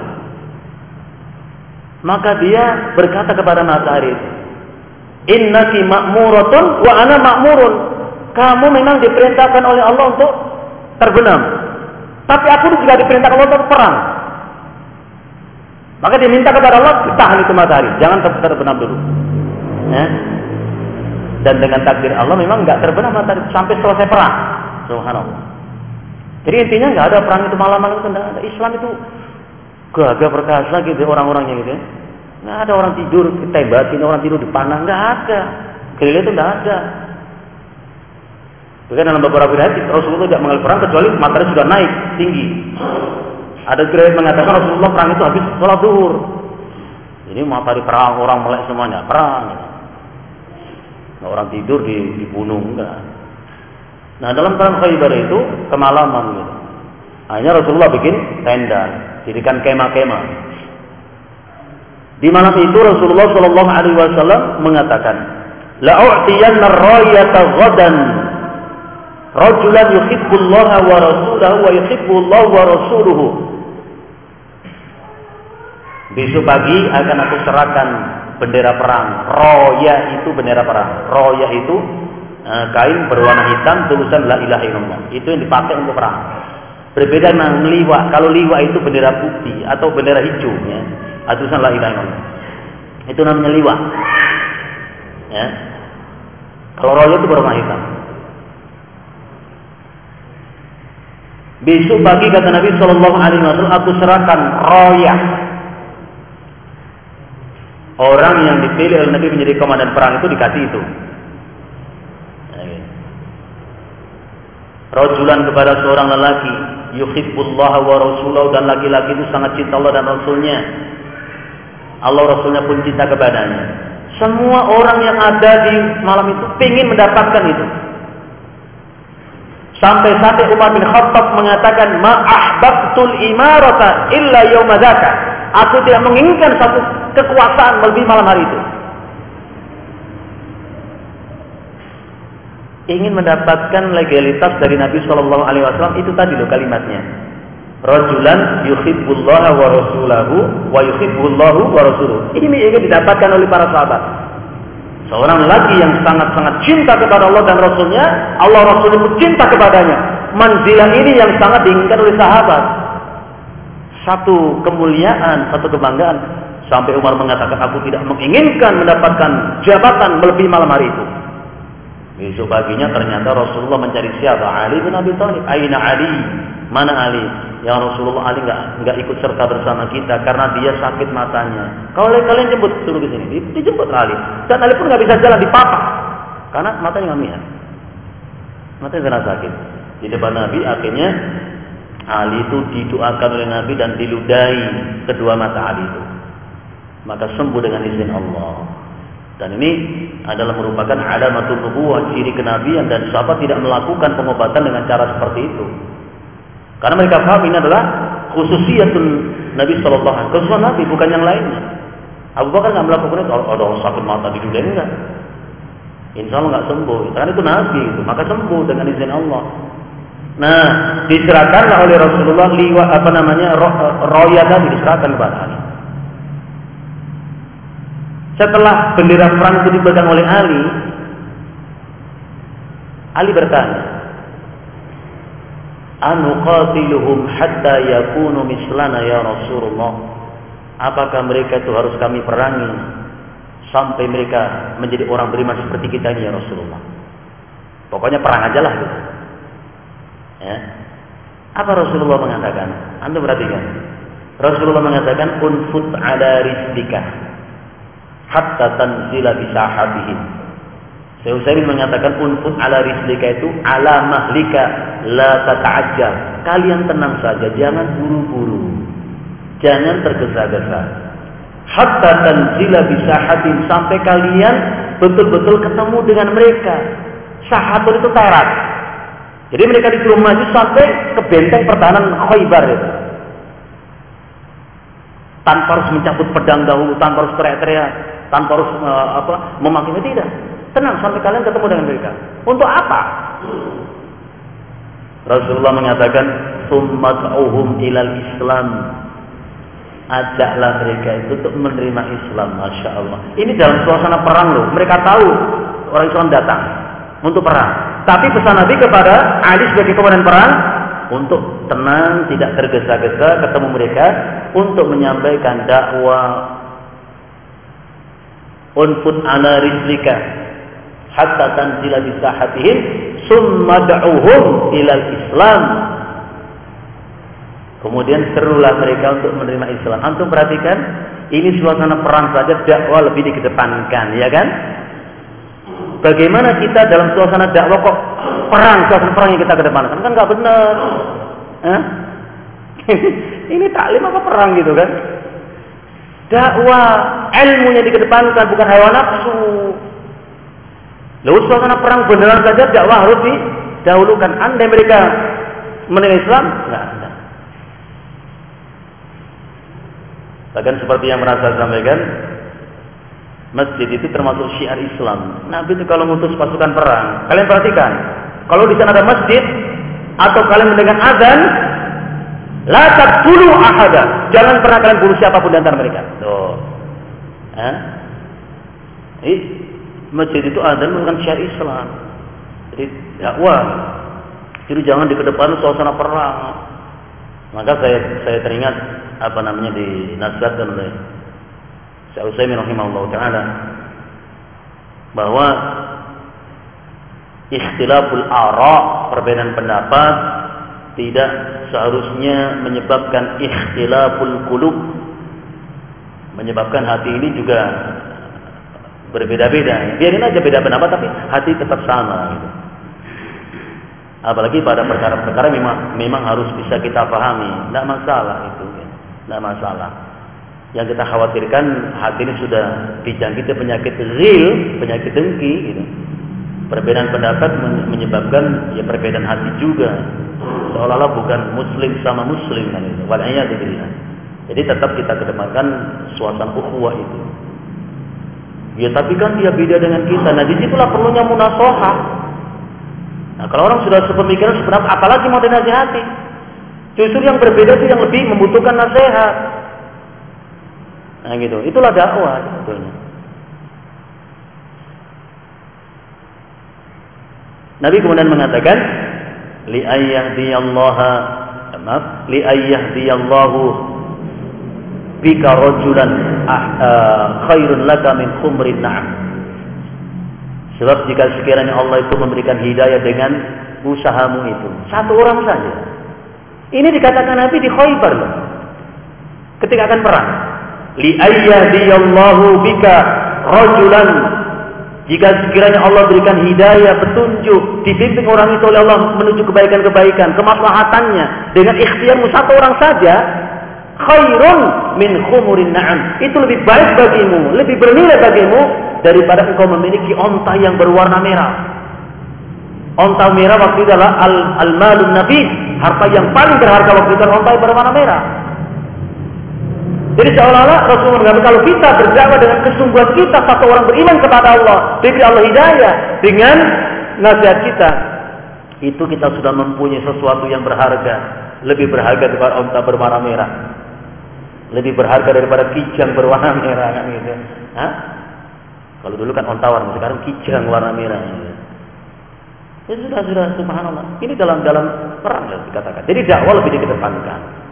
Maka dia berkata kepada matahari, innaki ma'muratun wa ana ma'murun. Kamu memang diperintahkan oleh Allah untuk terbenam, tapi aku juga diperintahkan Allah untuk perang. Maka dia minta kepada Allah, tahan itu matahari, jangan terbenam dulu. Ya. Dan dengan takdir Allah memang nggak terbenam matahari sampai selesai perang. Subhanallah. Jadi intinya nggak ada perang itu malam-malam itu nggak ada. Islam itu gagah perkasa gitu orang-orangnya gitu ya. Nggak ada orang tidur ditembakin, orang tidur dipanah, nggak ada. Gerilya itu nggak ada. Bahkan dalam beberapa hadis Rasulullah tidak mengalami perang kecuali matahari sudah naik tinggi. Ada riwayat mengatakan Rasulullah perang itu habis sholat zuhur. Jadi matahari perang, orang melek semuanya perang. Nah, orang tidur di, dibunuh enggak. Nah dalam perang Khaybar itu kemalaman gitu. Akhirnya Rasulullah bikin tenda, dirikan kemah-kemah. Di malam itu Rasulullah Shallallahu Alaihi Wasallam mengatakan, la'u'tiyanna ar-rayata ghadan rajulan yuhibbullaha wa rasulahu wa yuhibbullahu wa rasuluhu. Besok pagi akan aku serahkan bendera perang. Roya itu bendera perang. Roya itu uh, kain berwarna hitam tulisan la ilaha illallah. Itu yang dipakai untuk perang. Berbeda dengan liwa. Kalau liwa itu bendera putih atau bendera hijau ya. Tulisan la ilaha illallah. Itu namanya liwa. Ya. Kalau roya itu berwarna hitam. Besok pagi kata Nabi Shallallahu Alaihi Wasallam aku serahkan roya. Orang yang dipilih oleh Nabi menjadi komandan perang itu dikasih itu. Rajulan kepada seorang lelaki, yuhibbullaha wa rasulahu, dan laki-laki itu sangat cinta Allah dan Rasulnya. Allah Rasulnya pun cinta kepadanya. Semua orang yang ada di malam itu ingin mendapatkan itu. Sampai-sampai Umar bin Khattab mengatakan, ma ahbabtul imarata illa yawma dzaka. Aku tidak menginginkan satu kekuasaan lebih malam hari itu. Ingin mendapatkan legalitas dari Nabi Shallallahu Alaihi Wasallam itu tadi loh kalimatnya. Rajulan yuhibbullaha wa rasulahu wa yuhibbullahu wa rasuluhu. Ini ingin didapatkan oleh para sahabat. Seorang lelaki yang sangat-sangat cinta kepada Allah dan Rasulnya, Allah Rasulnya pun cinta kepadanya. Manzilah ini yang sangat diinginkan oleh sahabat. Satu kemuliaan, satu kebanggaan. Sampai Umar mengatakan, aku tidak menginginkan mendapatkan jabatan melebihi malam hari itu. Besok paginya ternyata Rasulullah mencari siapa? Ali bin Abi Thalib. Aina Ali? Mana Ali? Ya Rasulullah, Ali enggak enggak ikut serta bersama kita karena dia sakit matanya. Kalau kalian jemput suruh ke sini, dijemput Ali. Dan Ali pun enggak bisa jalan, dipapak karena matanya enggak melihat. Matanya sangat sakit. Di depan Nabi akhirnya Ali itu didoakan oleh Nabi dan diludahi kedua mata Ali itu. Maka sembuh dengan izin Allah. Dan ini adalah merupakan alamatul nubuwah, ciri kenabian, dan sahabat tidak melakukan pengobatan dengan cara seperti itu. Karena mereka paham ini adalah khususiyatun Nabi Shallallahu Alaihi Wasallam, kesukaan Nabi bukan yang lainnya. Abu Bakar nggak melakukan itu, ada orang sakit mata di dunia enggak. Insya Allah nggak sembuh, karena itu Nabi itu, maka sembuh dengan izin Allah. Nah, diserahkanlah oleh Rasulullah liwa apa namanya roya tadi diserahkan kepada Ali. Setelah bendera perang itu dipegang oleh Ali, Ali bertanya, "Anuqatiluhum hatta yakunu mislana ya Rasulullah?" Apakah mereka itu harus kami perangi sampai mereka menjadi orang beriman seperti kita ini ya Rasulullah? Pokoknya perang aja lah gitu. Ya. Apa Rasulullah mengatakan? Anda perhatikan. Rasulullah mengatakan, "Unfut ala rizlika hatta tanzila bisahabihim." Saya Utsaimin mengatakan unfut ala rizlika itu ala mahlika la tata'ajjal. Kalian tenang saja, jangan buru-buru. Jangan tergesa-gesa. Hatta tanzila bisahabihim, sampai kalian betul-betul ketemu dengan mereka. Sahabat itu terat. Jadi mereka disuruh maju sampai ke benteng pertahanan Khaybar itu. Tanpa harus mencabut pedang dahulu, tanpa harus teriak-teriak, tanpa harus uh, apa memaki, tidak. Tenang sampai kalian ketemu dengan mereka. Untuk apa? Rasulullah mengatakan, "Tsummad'uhum ilal Islam." Ajaklah mereka itu untuk menerima Islam. Masya Allah. Ini dalam suasana perang loh. Mereka tahu orang Islam datang untuk perang. Tapi pesan Nabi kepada Ali sebagai komandan perang untuk tenang, tidak tergesa-gesa ketemu mereka untuk menyampaikan dakwah. Unfut ala rizlika hatta tanzila bisahatihim summa da'uhum ilal Islam. Kemudian serulah mereka untuk menerima Islam. Antum perhatikan, ini suasana perang saja dakwah lebih dikedepankan, ya kan? Bagaimana kita dalam suasana dakwah kok perang, suasana perang yang kita kedepankan? Kan nggak benar. Eh? Ini taklim apa perang gitu kan? Dakwah, ilmunya dikedepankan, bukan hawa nafsu. Lalu suasana perang beneran saja dakwah harus didahulukan. Andai mereka menerima Islam, nggak ada. Bahkan seperti yang pernah saya sampaikan, masjid itu termasuk syiar Islam. Nabi itu kalau ngutus pasukan perang, kalian perhatikan, kalau di sana ada masjid atau kalian mendengar azan, la taqtulu ahada, jangan pernah kalian bunuh siapapun di antara mereka. Tuh. Eh? Eh, masjid itu azan bukan syiar Islam. Jadi dakwah. Jadi jangan dikedepankan suasana perang. Maka saya saya teringat apa namanya dinasihatkan oleh Syekh Utsaimin rahimahullah taala bahwa ikhtilaful ara, perbedaan pendapat, tidak seharusnya menyebabkan ikhtilaful qulub, menyebabkan hati ini juga berbeda-beda. Biarin aja beda pendapat tapi hati tetap sama gitu. Apalagi pada perkara-perkara memang memang harus bisa kita pahami, tidak masalah itu, tidak masalah. Yang kita khawatirkan hati ini sudah dijangkiti penyakit ghil, penyakit dengki, gitu. Perbedaan pendapat menyebabkan ya perbedaan hati juga, seolah-olah bukan muslim sama muslim kan itu. Wal'iyadzubillah. Jadi tetap kita kedepankan suasana ukhuwah itu. Ya tapi kan dia beda dengan kita. Nah disitulah perlunya munasahah. Nah, kalau orang sudah sepemikiran sebenarnya apalagi mau dinasihati? Justru yang berbeda itu yang lebih membutuhkan nasihat. Nah, gitu. Itulah dakwah sebetulnya. Nabi kemudian mengatakan, li ayyahdiyallaha, maaf, li ayyahdiallahu bika rajulan khairun laka min khumrin na'am. Sebab jika sekiranya Allah itu memberikan hidayah dengan usahamu itu, satu orang saja. Ini dikatakan Nabi di Khaybar loh. Ketika akan perang. Li ayyadiyallahu bika rajulan. Jika sekiranya Allah berikan hidayah, petunjuk, dibimbing orang itu oleh Allah menuju kebaikan-kebaikan, kemaslahatannya dengan ikhtiarmu satu orang saja, khairun min khumurin na'am. Itu lebih baik bagimu, lebih bernilai bagimu daripada engkau memiliki onta yang berwarna merah. Onta merah waktu itu adalah al-malun nabi, harta yang paling berharga waktu itu adalah onta yang berwarna merah. Jadi seolah-olah Rasulullah mengatakan kalau kita berdakwah dengan kesungguhan kita, satu orang beriman kepada Allah, diberi Allah hidayah dengan nasihat kita, itu kita sudah mempunyai sesuatu yang berharga, lebih berharga daripada unta berwarna merah, lebih berharga daripada kijang berwarna merah, kan gitu. Hah? Kalau dulu kan unta warna, sekarang kijang warna merah. Ya sudah sudah subhanallah. Ini dalam dalam perang ya dikatakan. Jadi dakwah lebih dikedepankan.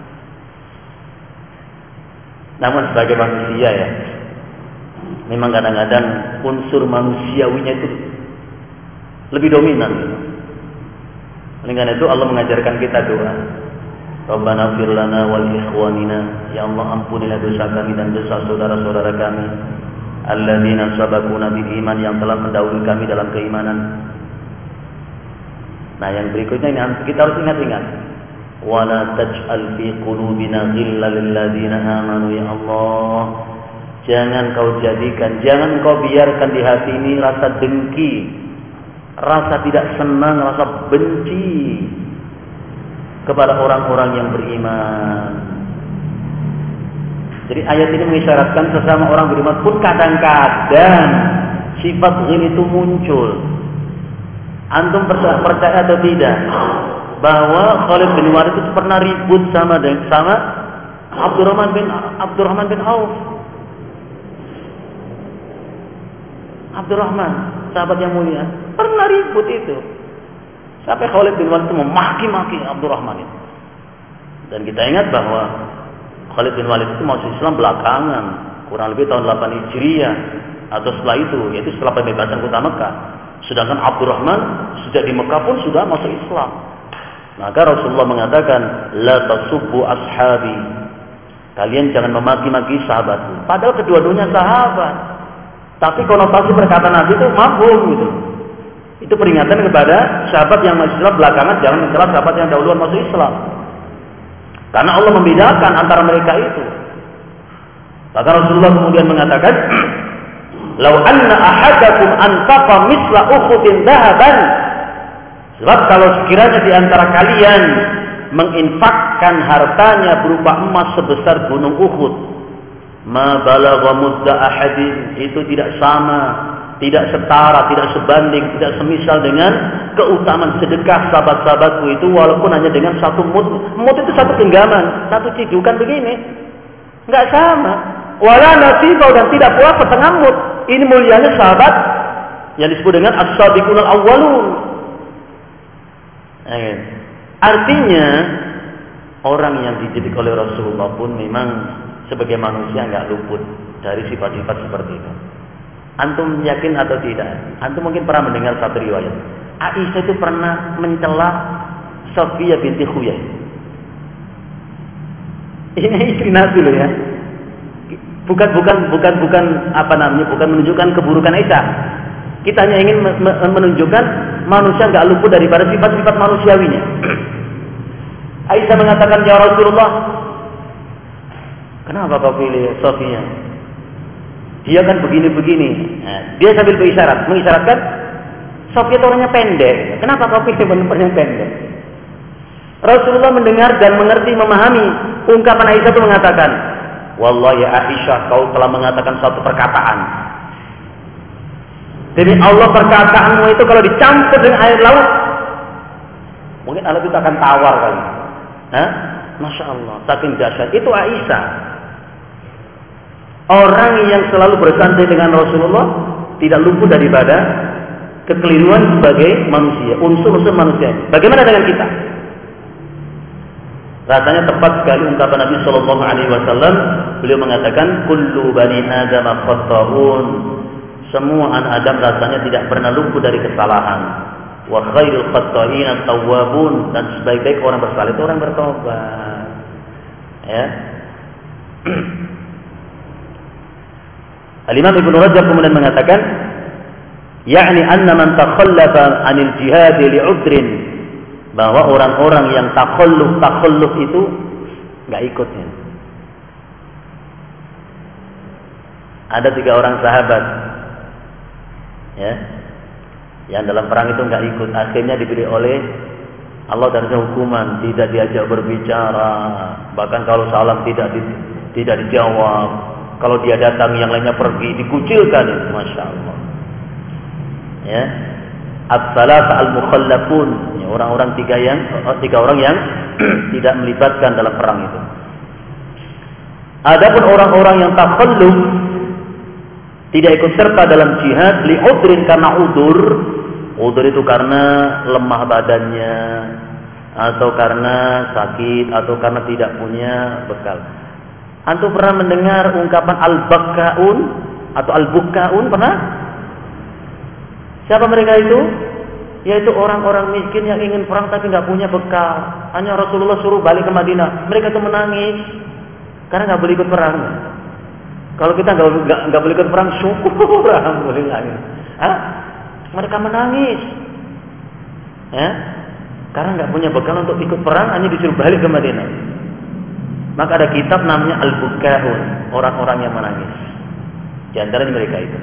Namun sebagai manusia ya, memang kadang-kadang unsur manusiawinya itu lebih dominan. Oleh karena itu Allah mengajarkan kita doa. Rabbana fir lana wal ikhwanina, ya Allah ampunilah dosa kami dan dosa saudara-saudara kami alladzina sabaquna bil iman, yang telah mendahului kami dalam keimanan. Nah, yang berikutnya ini kita harus ingat-ingat. Wala taj'al fi qulubina ghillan lil ladzina amanu, ya Allah. Jangan kau jadikan, jangan kau biarkan di hati ini rasa dengki, rasa tidak senang, rasa benci kepada orang-orang yang beriman. Jadi ayat ini mengisyaratkan sesama orang beriman pun kadang-kadang sifat ghil itu muncul. Antum percaya, percaya atau tidak bahwa Khalid bin Walid itu pernah ribut sama dengan sama Abdurrahman bin Abdurrahman bin Auf. Abdurrahman, sahabat yang mulia, pernah ribut itu. Sampai Khalid bin Walid itu memaki-maki Abdurrahman itu. Dan kita ingat bahwa Khalid bin Walid itu masuk Islam belakangan, kurang lebih tahun delapan Hijriah atau setelah itu, yaitu setelah pembebasan kota Mekah. Sedangkan Abdurrahman sejak di Mekah pun sudah masuk Islam. Maka Rasulullah mengatakan, la tasubbu ashabi, kalian jangan memaki-maki sahabatku. Padahal kedua-duanya sahabat, tapi konotasi perkataan Nabi itu mafhum gitu. Itu peringatan kepada sahabat yang masuk Islam belakangan, jangan mencela sahabat yang dahuluan masuk Islam. Karena Allah membedakan antara mereka itu. Maka Rasulullah kemudian mengatakan, lau anna ahadakum anfaqa misla uhudin dhahaban, sebab kalau sekiranya di antara kalian menginfakkan hartanya berupa emas sebesar gunung Uhud, ma balagha mudda ahadin, itu tidak sama, tidak setara, tidak sebanding, tidak semisal dengan keutamaan sedekah sahabat-sahabatku itu, walaupun hanya dengan satu mud. Mud itu satu genggaman, satu cidukan begini, nggak sama. Wala nasibau, dan tidak pula setengah mud. Ini mulianya sahabat yang disebut dengan as-sabiqun al-awwalun. Artinya orang yang dididik oleh Rasulullah pun memang sebagai manusia nggak luput dari sifat-sifat seperti itu. Antum yakin atau tidak? Antum mungkin pernah mendengar satu riwayat. Aisyah itu pernah mencela Sofiyah binti Huyai. Ini istri Nabi loh ya. Bukan bukan bukan bukan apa namanya? Bukan menunjukkan keburukan Aisyah. Kita hanya ingin menunjukkan manusia nggak luput daripada sifat-sifat manusiawinya. Aisyah mengatakan, ya Rasulullah, kenapa kau pilih Sofiyah? Dia kan begini-begini. Nah, dia sambil berisyarat, mengisyaratkan Sofiyah itu orangnya pendek. Kenapa kau pilih benar-benar yang pendek? Rasulullah mendengar dan mengerti, memahami ungkapan Aisyah itu, mengatakan, wallahi ya Aisyah, kau telah mengatakan suatu perkataan. Demi Allah, perkataanmu itu kalau dicampur dengan air laut, mungkin air itu akan tawar kali. Hah? Masya Allah, saking dahsyat itu Aisyah. Orang yang selalu bersantai dengan Rasulullah tidak luput daripada kekeliruan sebagai manusia, unsur-unsur manusia. Bagaimana dengan kita? Rasanya tepat sekali ungkapan Nabi Shallallahu Alaihi Wasallam. Beliau mengatakan, kullu bani Adam khata'un. Semua anak Adam rasanya tidak pernah luput dari kesalahan. Wa khairul khata'in at-tawwabun, dan sebaik-baik orang bersalah itu orang bertobat. Ya. Al-Imam Ibnu Rajab kemudian mengatakan, yakni anna man takhallafa 'anil jihad li'udrin, bahwa orang-orang yang takhalluf takhalluf itu enggak ikutnya. Ada tiga orang sahabat, ya, yang dalam perang itu enggak ikut, akhirnya diberi oleh Allah dan hukuman, tidak diajak berbicara, bahkan kalau salam tidak di, tidak dijawab. Kalau dia datang yang lainnya pergi, dikucilkan itu, masya Allah. Ya, as-salat al-mukhallafun, ya, orang-orang tiga yang tiga orang yang tidak melibatkan dalam perang itu. Adapun orang-orang yang takhalluf, tidak ikut serta dalam jihad, li'udrin, karena udur. Udur itu karena lemah badannya, atau karena sakit, atau karena tidak punya bekal. Antum pernah mendengar ungkapan al-bakkaun atau al-bukkaun? Pernah? Siapa mereka itu? Yaitu orang-orang miskin yang ingin perang tapi nggak punya bekal. Hanya Rasulullah suruh balik ke Madinah, mereka itu menangis karena nggak boleh ikut perang. Kalau kita nggak nggak boleh ikut perang, syukur, alhamdulillah. Hah? Mereka menangis, ya, karena nggak punya bekal untuk ikut perang, hanya disuruh balik ke Madinah. Maka ada kitab namanya Al-Bukkaun, orang-orang yang menangis. Di antaranya mereka itu.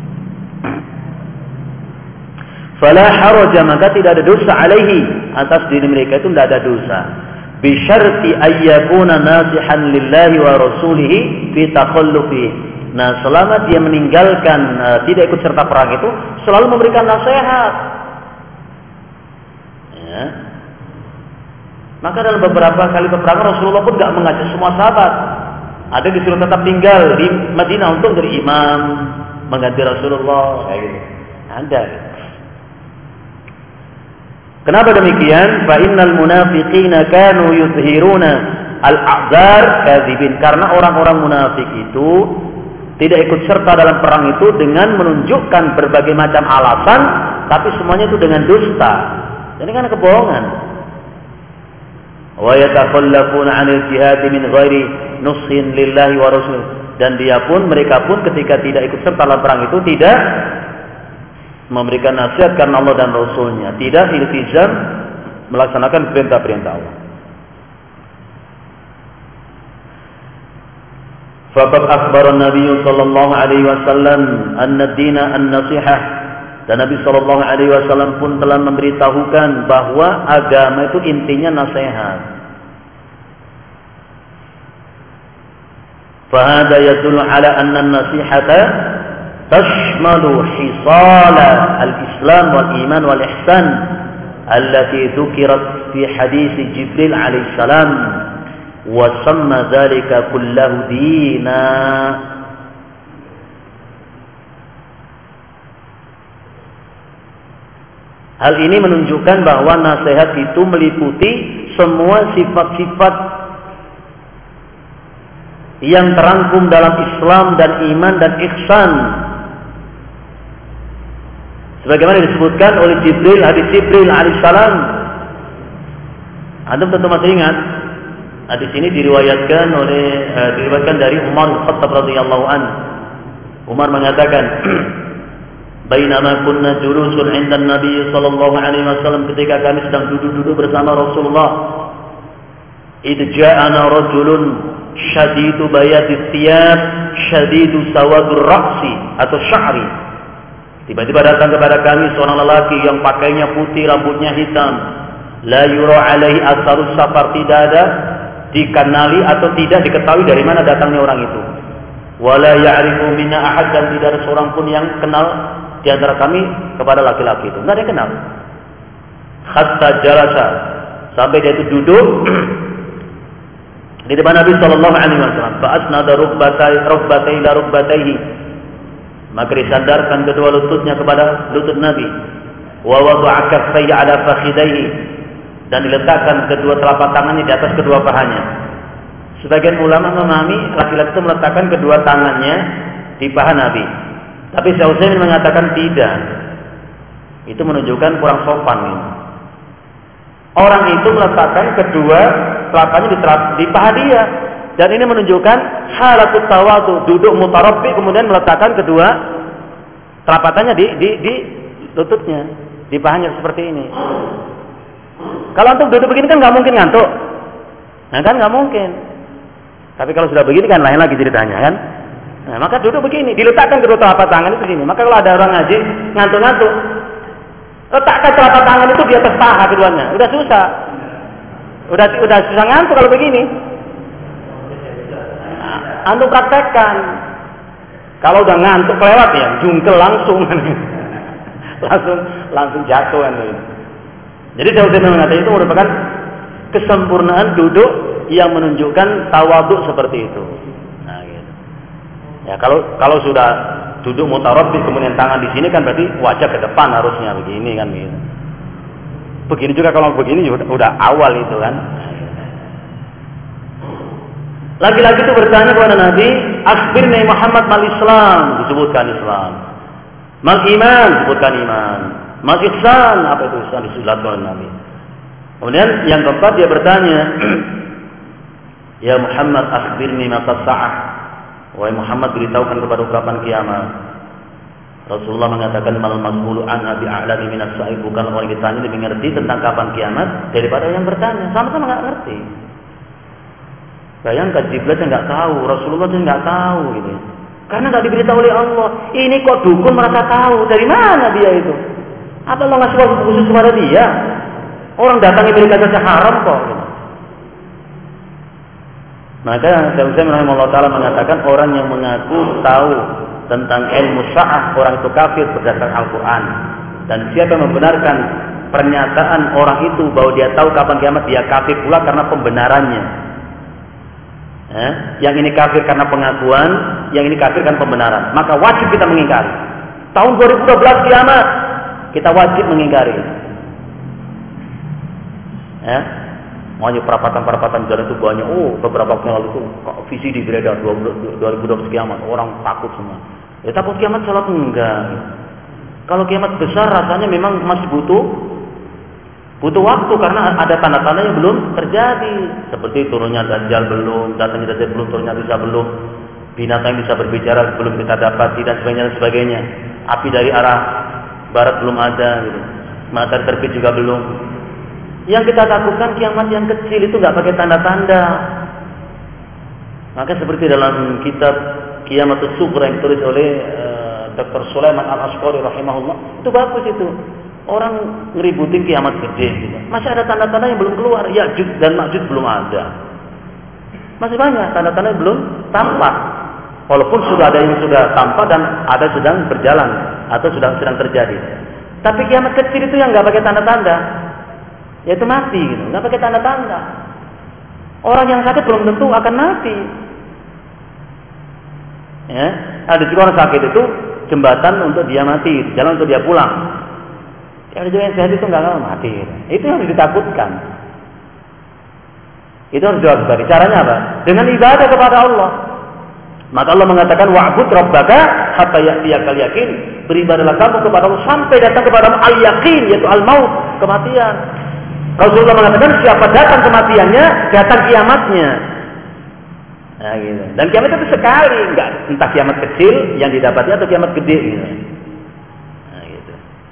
Fala haraja, maka tidak ada dosa alaihi, atas diri mereka itu tidak ada dosa. Bi syarti ayyakuna nasihan lillahi wa rasulihi fi takhallufi. Nah, selama dia meninggalkan uh, tidak ikut serta perang itu, selalu memberikan nasihat. Ya. Maka dalam beberapa kali peperangan Rasulullah pun nggak mengajak semua sahabat. Ada yang disuruh tetap tinggal di Madinah untuk jadi imam, mengganti Rasulullah, kayak gitu. Ada. Kenapa demikian? Fa innal munafiqina kanu yuzhiruna al-a'dzar kadzibin. Karena orang-orang munafik itu tidak ikut serta dalam perang itu dengan menunjukkan berbagai macam alasan, tapi semuanya itu dengan dusta. Ini kan kebohongan. Wa yatakhallafuna 'anil jihad min ghairi nushin lillahi wa rasul. Dan dia pun, mereka pun ketika tidak ikut serta dalam perang itu tidak memberikan nasihat karena Allah dan Rasulnya, tidak iltizam melaksanakan perintah-perintah Allah. Faqad akhbara Nabi sallallahu alaihi wasallam anna ad-dina an-nasihah. Dan Nabi sallallahu alaihi wasallam pun telah memberitahukan bahwa agama itu intinya nasihat. Fa hada yadullu ala anna an-nasihata tashmalu hisala al-islam wal iman wal ihsan allati dzukirat fi hadis Jibril alaihi salam. Wasamma dzalika kullahu dina. Hal ini menunjukkan bahwa nasihat itu meliputi semua sifat-sifat yang terangkum dalam Islam dan iman dan ihsan. Sebagaimana disebutkan oleh Jibril, hadis Jibril alaihissalam. Antum tentu masih ingat. Hadis ini diriwayatkan oleh uh, diriwayatkan dari Umar bin Khattab radhiyallahu anhu. Umar mengatakan, "Bainama kunna julusun 'inda Nabi sallallahu alaihi wasallam, ketika kami sedang duduk-duduk bersama Rasulullah, idh ja'ana rajulun syadidu bayadit thiyab, syadidu sawadur ra'si atau sya'ri." Tiba-tiba datang kepada kami seorang lelaki yang pakainya putih, rambutnya hitam. La yura alaihi asarus safar, tidak ada dikenali atau tidak diketahui dari mana datangnya orang itu. Wala ya'rifu minna ahad, dan tidak ada seorang pun yang kenal di antara kami kepada laki-laki itu. Enggak ada yang kenal. Hatta jalasa, sampai dia itu duduk di depan Nabi sallallahu alaihi wasallam. Fa asnada rukbatai rukbatai ila rukbataihi, maka disandarkan kedua lututnya kepada lutut Nabi. Wa wada'a kaffayhi ala fakhidaihi, dan diletakkan kedua telapak tangannya di atas kedua pahanya. Sebagian ulama memahami laki-laki itu meletakkan kedua tangannya di paha Nabi. Tapi Syekh Utsaimin mengatakan tidak. Itu menunjukkan kurang sopan ini. Orang itu meletakkan kedua telapaknya di, di paha dia. Dan ini menunjukkan halatut tawadu, duduk mutarabbi kemudian meletakkan kedua telapak tangannya di, di, di lututnya, di pahanya seperti ini. Kalau antum duduk begini kan nggak mungkin ngantuk, nah kan nggak mungkin. Tapi kalau sudah begini kan lain lagi ceritanya kan. Nah, maka duduk begini, diletakkan kedua telapak tangan itu begini. Maka kalau ada orang ngaji ngantuk-ngantuk, letakkan telapak tangan itu di atas paha keduanya. Udah susah, udah udah susah ngantuk kalau begini. Nah, antum praktekkan. Kalau udah ngantuk kelewat ya, jungkel langsung. langsung langsung jatuh kan. Jadi saya sudah mengatakan itu merupakan kesempurnaan duduk yang menunjukkan tawadhu seperti itu. Nah, gitu. Ya kalau kalau sudah duduk mutaraddi kemudian tangan di sini kan berarti wajah ke depan harusnya begini kan gitu. Begini juga kalau begini juga udah awal itu kan. Lagi-lagi itu bertanya kepada Nabi, "Akhbirni Muhammad mal Islam," disebutkan Islam. "Mal iman," disebutkan iman. "Mal ihsan," apa itu ihsan, disebutkan oleh Nabi. Kemudian yang keempat dia bertanya, "Ya Muhammad, akhbirni mata sa'ah." Wahai Muhammad, beritahukan kepada kapan kiamat. Rasulullah mengatakan, "Mal mas'ulu anha bi'a'lami minas sa'il." Bukan orang yang ditanya lebih ngerti tentang kapan kiamat daripada yang bertanya. Sama-sama enggak ngerti. Bayangkan Jibril enggak tahu, Rasulullah juga enggak tahu gitu. Karena enggak diberitahu oleh Allah. Ini kok dukun merasa tahu. Dari mana dia itu? Apa Allah ngasih waktu khusus kepada dia? Orang datangi mereka saja haram kok. Gitu. Maka Syaikhul Utsaimin rahimahullah taala mengatakan orang yang mengaku tahu tentang ilmu sa'ah, orang itu kafir berdasarkan Al-Quran. Dan siapa yang membenarkan pernyataan orang itu bahwa dia tahu kapan kiamat, dia kafir pula karena pembenarannya. Eh? Yang ini kafir karena pengakuan, yang ini kafir karena pembenaran. Maka wajib kita mengingkari. Tahun dua ribu dua belas kiamat, kita wajib mengingkari. Eh? Makanya perapatan-perapatan jalan itu banyak. Oh, beberapa waktu lalu itu visi di beredar dua ribu dua belas kiamat. Orang takut semua. Ya takut kiamat salat enggak. Kalau kiamat besar rasanya memang masih butuh butuh waktu karena ada tanda-tanda yang belum terjadi. Seperti turunnya Dajjal belum, datangnya Dajjal belum, turunnya Isa belum, binatang yang bisa berbicara belum kita dapati dan sebagainya dan sebagainya. Api dari arah barat belum ada gitu. Matahari terbit juga belum. Yang kita takutkan kiamat yang kecil itu nggak pakai tanda-tanda. Maka seperti dalam kitab Qiyamatuz Sughra yang ditulis oleh uh, Doktor Sulaiman Al-Ashqari rahimahullah, itu bagus itu. Orang ngeributin kiamat gede gitu. Masih ada tanda-tanda yang belum keluar. Ya'juj dan Ma'juj belum ada. Masih banyak tanda-tanda yang belum tampak. Walaupun sudah ada yang sudah tampak dan ada sedang berjalan atau sedang sedang terjadi. Tapi kiamat kecil itu yang nggak pakai tanda-tanda. Yaitu mati gitu, nggak pakai tanda-tanda. Orang yang sakit belum tentu akan mati. Ya, ada juga orang sakit itu jembatan untuk dia mati, jalan untuk dia pulang. Ya, ada juga yang sehat itu nggak akan mati. Gitu. Itu yang harus ditakutkan. Itu harus diwaspadai. Caranya apa? Dengan ibadah kepada Allah. Maka Allah mengatakan wa'bud rabbaka hatta ya'tiyakal yaqin. Beribadahlah kamu kepada Allah sampai datang kepada al-yaqin, yaitu al-maut, kematian. Rasulullah mengatakan siapa datang kematiannya, datang kiamatnya. Nah, gitu. Dan kiamat itu sekali, enggak entah kiamat kecil yang didapati atau kiamat gede gitu. Nah, gitu.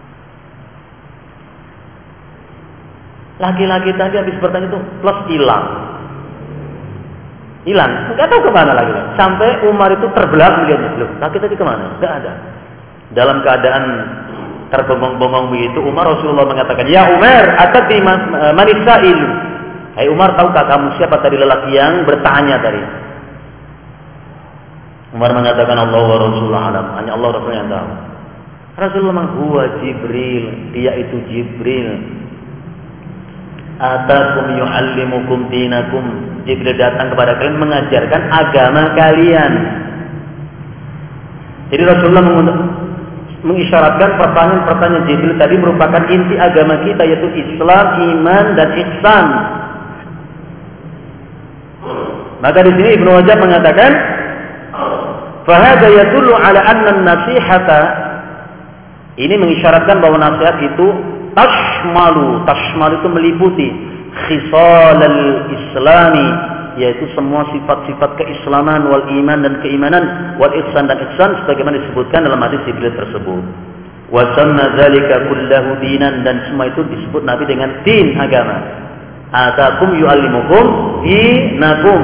Laki-laki tadi habis bertanya itu plus hilang. Hilang, enggak tahu kemana lagi. Sampai Umar itu terbelah melihatnya. Loh, laki tadi kemana? Enggak ada. Dalam keadaan terbengong-bengong begitu, Umar Rasulullah mengatakan, "Ya Umar, atadri man sa'il?" Hai Umar, tahukah kamu siapa tadi lelaki yang bertanya tadi? Umar mengatakan, "Allah wa Rasulullah alam." Hanya Allah Rasulullah yang tahu. Rasulullah mengatakan, "Huwa Jibril." Dia itu Jibril. "Atakum yu'allimukum dinakum." Jibril datang kepada kalian mengajarkan agama kalian. Jadi Rasulullah mengisyaratkan pertanyaan-pertanyaan Jibril tadi merupakan inti agama kita, yaitu Islam, iman, dan ihsan. Maka di sini Ibnu Rajab mengatakan, "Fahada yadullu ala anna an-nasihata." Ini mengisyaratkan bahwa nasihat itu tashmalu, tashmal itu meliputi khisalal islami, yaitu semua sifat-sifat keislaman, wal iman dan keimanan, wal ihsan dan ihsan sebagaimana disebutkan dalam hadis Jibril tersebut. Wa sanna dzalika kullahu dinan, dan semua itu disebut Nabi dengan din, agama. Atakum yu'allimukum dinakum.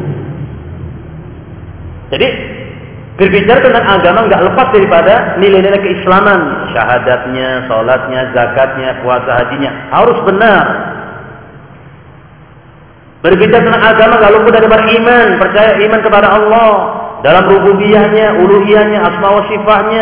Jadi berbicara tentang agama enggak lepas daripada nilai-nilai keislaman, syahadatnya, salatnya, zakatnya, puasa hajinya harus benar. Berbicara tentang agama gak luput dari beriman, percaya iman kepada Allah dalam rububiyahnya, uluhiyahnya, asma wa sifatnya.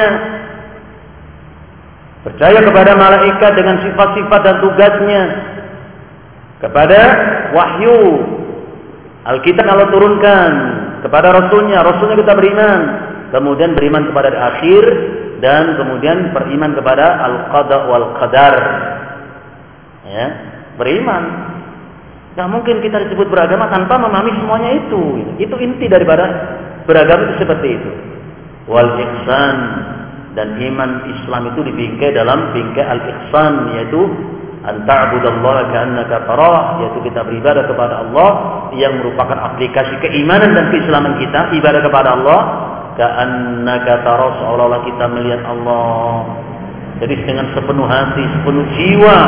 Percaya kepada malaikat dengan sifat-sifat dan tugasnya. Kepada wahyu Alkitab Allah turunkan, kepada Rasulnya, Rasulnya kita beriman. Kemudian beriman kepada akhir, dan kemudian beriman kepada al-qada wal qadar. Ya, beriman. Gak mungkin kita disebut beragama tanpa memahami semuanya itu. Itu inti daripada beragama itu seperti itu. Wal ihsan, dan iman Islam itu dibingkai dalam bingkai al-ihsan, yaitu anta'budallaha ka'annaka tarah, yaitu kita beribadah kepada Allah yang merupakan aplikasi keimanan dan keislaman kita. Ibadah kepada Allah ka'annaka tarah, seolah-olah kita melihat Allah. Jadi dengan sepenuh hati, sepenuh jiwa.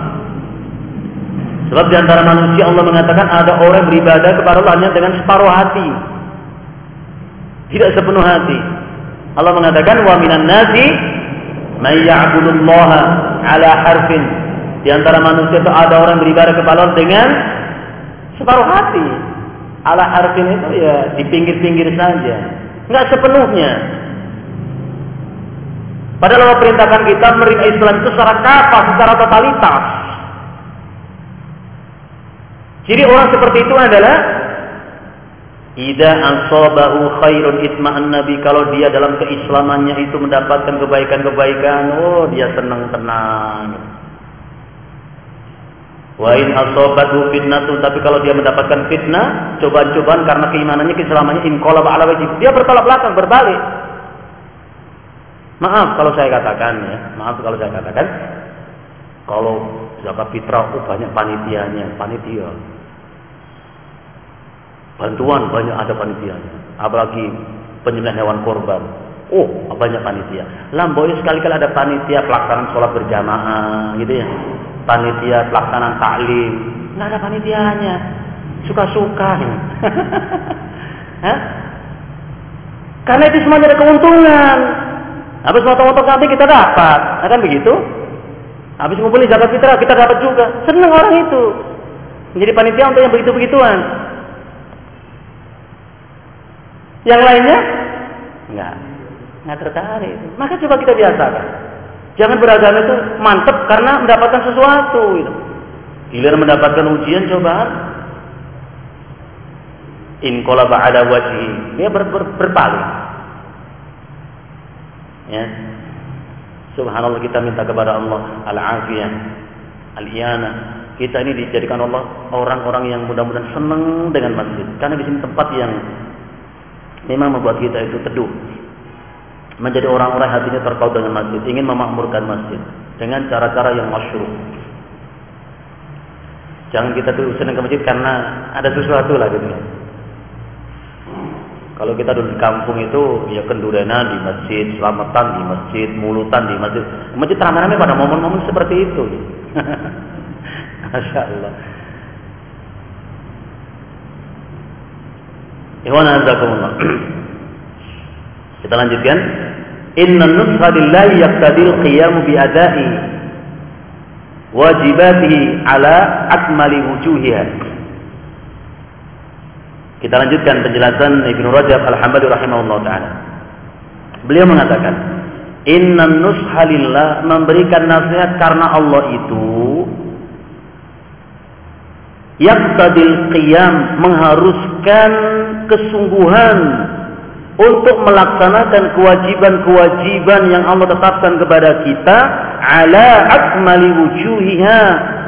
Sebab di antara manusia Allah mengatakan ada orang beribadah kepada Allah hanya dengan separuh hati, tidak sepenuh hati. Allah mengatakan wa minan nasi may ya'budullaha ala harfin. Di antara manusia itu ada orang beribadah kepada Allah dengan separuh hati. Ala harfin itu ya di pinggir-pinggir saja, enggak sepenuhnya. Padahal Allah perintahkan kita menerima Islam itu secara kafah, secara totalitas. Jadi orang seperti itu adalah idza asabahu khairun itma'an nabi, kalau dia dalam keislamannya itu mendapatkan kebaikan-kebaikan, oh dia senang-senang. Wa in asabathu fitnatun, tapi kalau dia mendapatkan fitnah, cobaan-cobaan karena keimanannya, keislamannya, inqalaba ala wajhi, dia bertolak belakang, berbalik. Maaf kalau saya katakan ya, maaf kalau saya katakan, kalau zakat fitrah oh banyak panitianya, panitia. Bantuan banyak ada panitianya, apalagi penyembelihan hewan korban. Oh, banyak panitia. Lamboy sekali-kali ada panitia pelaksanaan sholat berjamaah, gitu ya. Panitia pelaksanaan taklim, nggak ada panitianya. Suka-suka. Hah? Karena itu semuanya ada keuntungan. Habis motong-motong kambing kita dapat, akan begitu? Habis ngumpulin zakat fitrah kita dapat juga. Senang orang itu menjadi panitia untuk yang begitu-begituan. Yang lainnya enggak, enggak tertarik. Maka coba kita biasakan. Jangan beragama itu mantep karena mendapatkan sesuatu gitu. Giliran mendapatkan ujian, cobaan, inqalaba ala wajhi, dia ber, ber, berpaling. Ya. Subhanallah, kita minta kepada Allah al-afiyah, al-iyana. Kita ini dijadikan Allah orang-orang yang mudah-mudahan senang dengan masjid. Karena di sini tempat yang memang membuat kita itu teduh, menjadi orang-orang hatinya terpaut dengan masjid, ingin memakmurkan masjid dengan cara-cara yang masyru'. Jangan kita tuh senang ke masjid karena ada sesuatu lah gitu. Kalau kita dulu di kampung itu ya kendurenan di masjid, selamatan di masjid, mulutan di masjid. Masjid ramai-ramai pada momen-momen seperti itu. Masya Allah. Ikhwana azakumullah. Kita lanjutkan. Inna nusha lillahi yaqtadil qiyam bi ada'i wajibatihi ala akmali wujuhiha. Kita lanjutkan penjelasan Ibnu Rajab Al-Hambali rahimahullah ta'ala. Beliau mengatakan, inna nusha lillah, memberikan nasihat karena Allah itu yaqtadil qiyam, mengharuskan kesungguhan untuk melaksanakan kewajiban-kewajiban yang Allah tetapkan kepada kita ala akmali wujuhiha,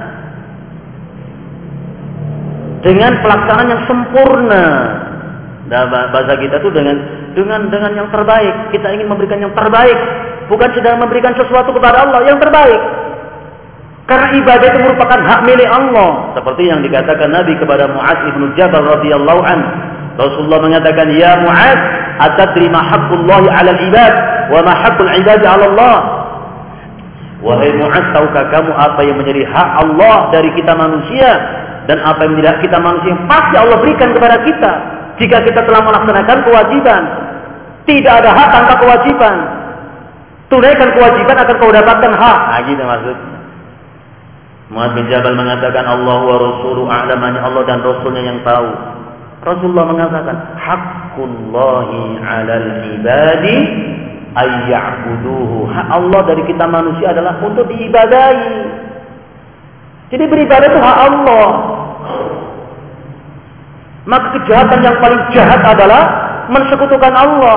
dengan pelaksanaan yang sempurna. Nah, bahasa kita tuh dengan dengan dengan yang terbaik. Kita ingin memberikan yang terbaik, bukan sedang memberikan sesuatu kepada Allah yang terbaik. Karena ibadah itu merupakan hak milik Allah, seperti yang dikatakan Nabi kepada Mu'adz ibnu Jabal radhiyallahu anhu. Rasulullah mengatakan, "Ya Mu'adz, atadri ma haqqullahi 'alal ibad wa ma haqqul ibadi 'ala Allah?" Wahai Mu'adz, tahukah kamu apa yang menjadi hak Allah dari kita manusia dan apa yang menjadi hak kita manusia yang pasti Allah berikan kepada kita jika kita telah melaksanakan kewajiban? Tidak ada hak tanpa kewajiban. Tunaikan kewajiban akan kau dapatkan hak. Nah, gitu maksudnya. Mu'adz bin Jabal mengatakan Allah wa rasuluhu a'lam, hanya Allah dan Rasulnya yang tahu. Rasulullah mengatakan haqqullahi 'alal ibadi ayya'buduhu. Hak Allah dari kita manusia adalah untuk diibadahi. Jadi beribadah itu hak Allah. Maka kejahatan yang paling jahat adalah mensekutukan Allah.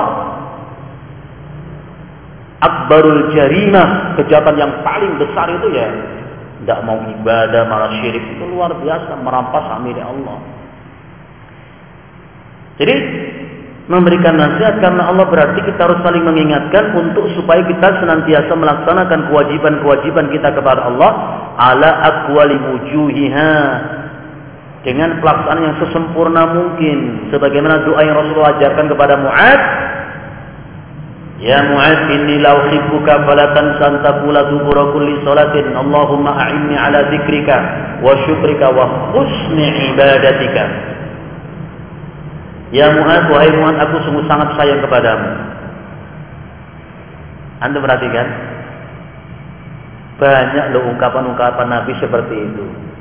Akbarul jarimah, kejahatan yang paling besar itu ya tidak mau ibadah malah syirik, itu luar biasa, merampas hak milik Allah. Jadi memberikan nasihat karena Allah berarti kita harus saling mengingatkan untuk supaya kita senantiasa melaksanakan kewajiban-kewajiban kita kepada Allah ala aqwali wujuhiha, dengan pelaksanaan yang sesempurna mungkin, sebagaimana doa yang Rasulullah ajarkan kepada Mu'adz. Ya Mu'adz, inni la uhibbuka fala tansa an taqula dubura kulli salatin Allahumma a'inni ala dzikrika wa syukrika wa husni ibadatika. Ya Mu'adz, wahai Mu'adz, aku sungguh sangat sayang kepadamu. Anda perhatikan, banyak loh ungkapan-ungkapan Nabi seperti itu,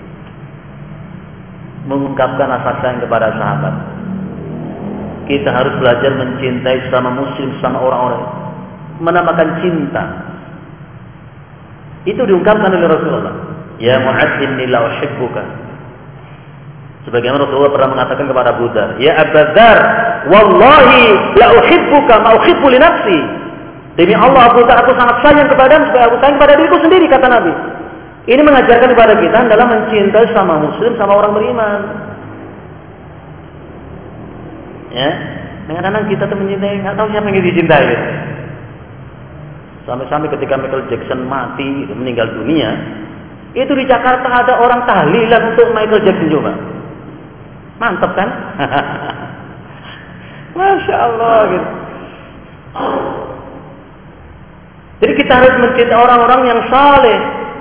mengungkapkan rasa sayang kepada sahabat. Kita harus belajar mencintai sama muslim, sama orang-orang, menamakan cinta. Itu diungkapkan oleh Rasulullah. Ya Mu'adz, inni la uhibbuka. Sebagaimana Rasulullah pernah mengatakan kepada Abu Dzar, ya Abu Dzar, wallahi la uhibbuka ma uhibbu li nafsi. Demi Allah Abu Dzar, aku sangat sayang kepadamu supaya aku sayang pada diriku sendiri, kata Nabi. Ini mengajarkan kepada kita dalam mencintai sama muslim, sama orang beriman. Ya, kadang-kadang kita tuh mencintai, nggak tahu siapa yang dicintai. Gitu. Sampai-sampai ketika Michael Jackson mati, gitu, meninggal dunia, itu di Jakarta ada orang tahlilan untuk Michael Jackson juga. Mantap kan? Masya Allah. Gitu. Jadi kita harus mencintai orang-orang yang saleh.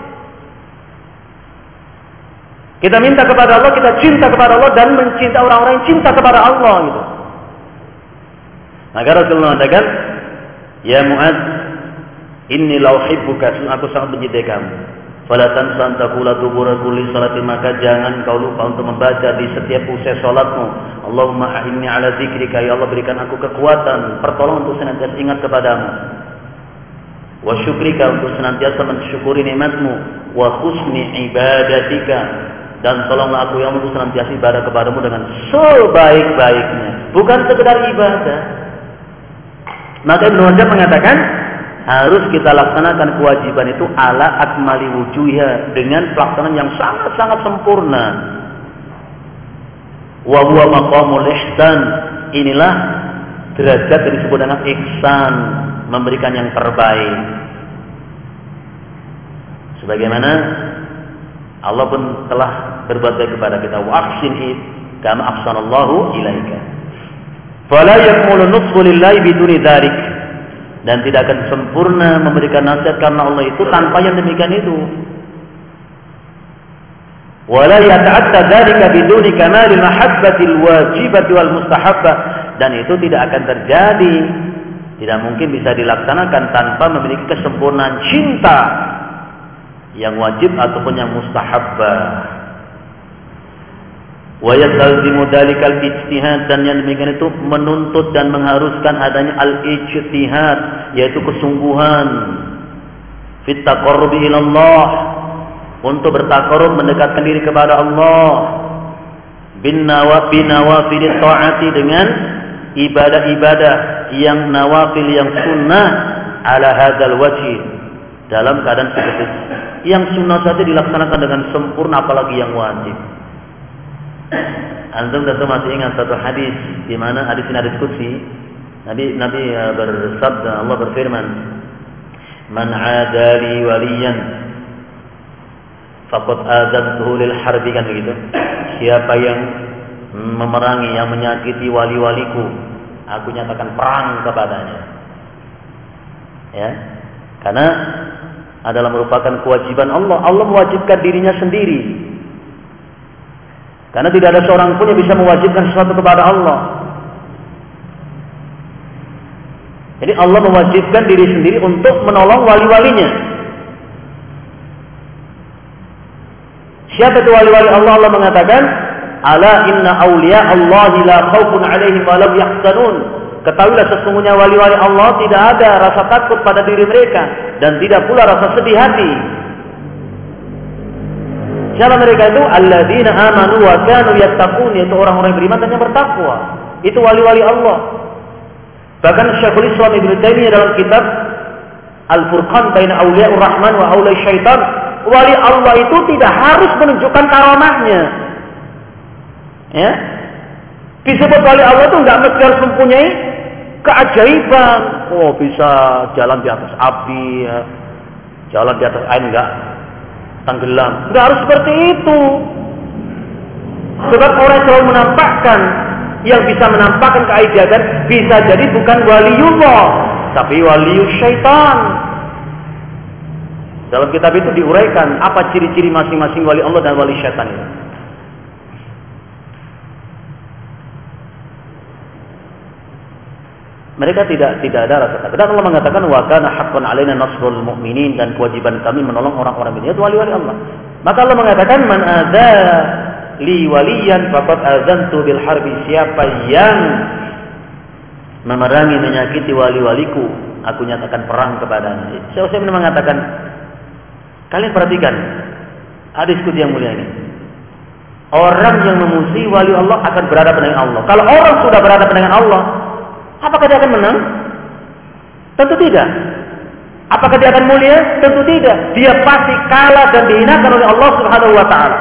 Kita minta kepada Allah, kita cinta kepada Allah dan mencintai orang-orang yang cinta kepada Allah. Gitu. Maka Rasulullah mengatakan, ya Mu'adz, inni la uhibbuka, aku sangat mencintai kamu. Fala tansa an taqula dubura kulli salati, maka jangan kau lupa untuk membaca di setiap usai salatmu, Allahumma a'inni ala dzikrika, ya Allah berikan aku kekuatan, pertolongan untuk senantiasa ingat kepadamu. Wa syukrika, untuk senantiasa mensyukuri nikmatmu. Wa husni ibadatika, dan tolonglah aku yang untuk senantiasa ibadah kepadamu dengan sebaik-baiknya, bukan sekedar ibadah. Maka Ibnu Rajab mengatakan harus kita laksanakan kewajiban itu ala akmali wujuhnya, dengan pelaksanaan yang sangat-sangat sempurna. Wa huwa maqamul ihsan, inilah derajat yang disebut dengan ihsan, memberikan yang terbaik. Sebagaimana Allah pun telah berbuat baik kepada kita, wa ahsin kama ahsanallahu ilaika. Fala yakmulu nushu lillahi biduni dzalik, dan tidak akan sempurna memberikan nasihat karena Allah itu tanpa yang demikian itu. Wala yata'atta dzalika biduni kamalil mahabbatil wajibati wal mustahabbah, dan itu tidak akan terjadi, tidak mungkin bisa dilaksanakan tanpa memiliki kesempurnaan cinta yang wajib ataupun yang mustahabbah. Wa yastalzimu dalikal ijtihad, dan yang demikian itu menuntut dan mengharuskan adanya al-ijtihad, yaitu kesungguhan fit taqarrubi ila Allah, untuk bertaqarrub mendekatkan diri kepada Allah, bin nawafil nawafil taati, dengan ibadah-ibadah yang nawafil yang sunnah ala hadzal wajhi, dalam keadaan seperti itu. Yang sunnah saja dilaksanakan dengan sempurna, apalagi yang wajib. Antum tentu masih ingat satu hadis di mana hadis ini hadis qudsi. Nabi Nabi bersabda, Allah berfirman, "Man 'adali waliyan faqad azantuhu lil harbi," kan begitu. Siapa yang memerangi, yang menyakiti wali-waliku, aku nyatakan perang kepadanya. Ya. Karena adalah merupakan kewajiban Allah. Allah mewajibkan dirinya sendiri. Karena tidak ada seorang pun yang bisa mewajibkan sesuatu kepada Allah. Jadi Allah mewajibkan diri sendiri untuk menolong wali-walinya. Siapa itu wali-wali Allah? Allah mengatakan, ala inna awliya Allahi la khawfun alaihim wa lam yahzanun. Ketahuilah sesungguhnya wali-wali Allah tidak ada rasa takut pada diri mereka dan tidak pula rasa sedih hati. Siapa mereka itu? Alladzina amanu wa kanu yattaqun, yaitu orang-orang yang beriman dan yang bertakwa. Itu wali-wali Allah. Bahkan Syekhul Islam Ibnu Taimiyah dalam kitab Al-Furqan baina Auliyaur Rahman wa Auliya Syaitan, wali Allah itu tidak harus menunjukkan karamahnya. Ya. Disebut wali Allah itu enggak mesti harus mempunyai keajaiban. Oh, bisa jalan di atas api, ya. Jalan di atas air enggak tenggelam. Enggak harus seperti itu. Sebab orang yang selalu menampakkan, yang bisa menampakkan keajaiban bisa jadi bukan waliullah, tapi walius syaitan. Dalam kitab itu diuraikan apa ciri-ciri masing-masing wali Allah dan wali syaitan itu. Mereka tidak tidak ada rasa takut. Dan Allah mengatakan wa kana haqqan 'alaina nasrul mu'minin, dan kewajiban kami menolong orang-orang mukmin, itu wali-wali Allah. Maka Allah mengatakan man adza li waliyan faqad azantu bil harbi, siapa yang memerangi menyakiti wali-waliku, aku nyatakan perang kepadanya. Saya saya mengatakan, kalian perhatikan hadisku yang mulia ini. Orang yang memusuhi wali Allah akan berhadapan dengan Allah. Kalau orang sudah berhadapan dengan Allah, apakah dia akan menang? Tentu tidak. Apakah dia akan mulia? Tentu tidak. Dia pasti kalah dan dihinakan oleh Allah Subhanahu wa taala.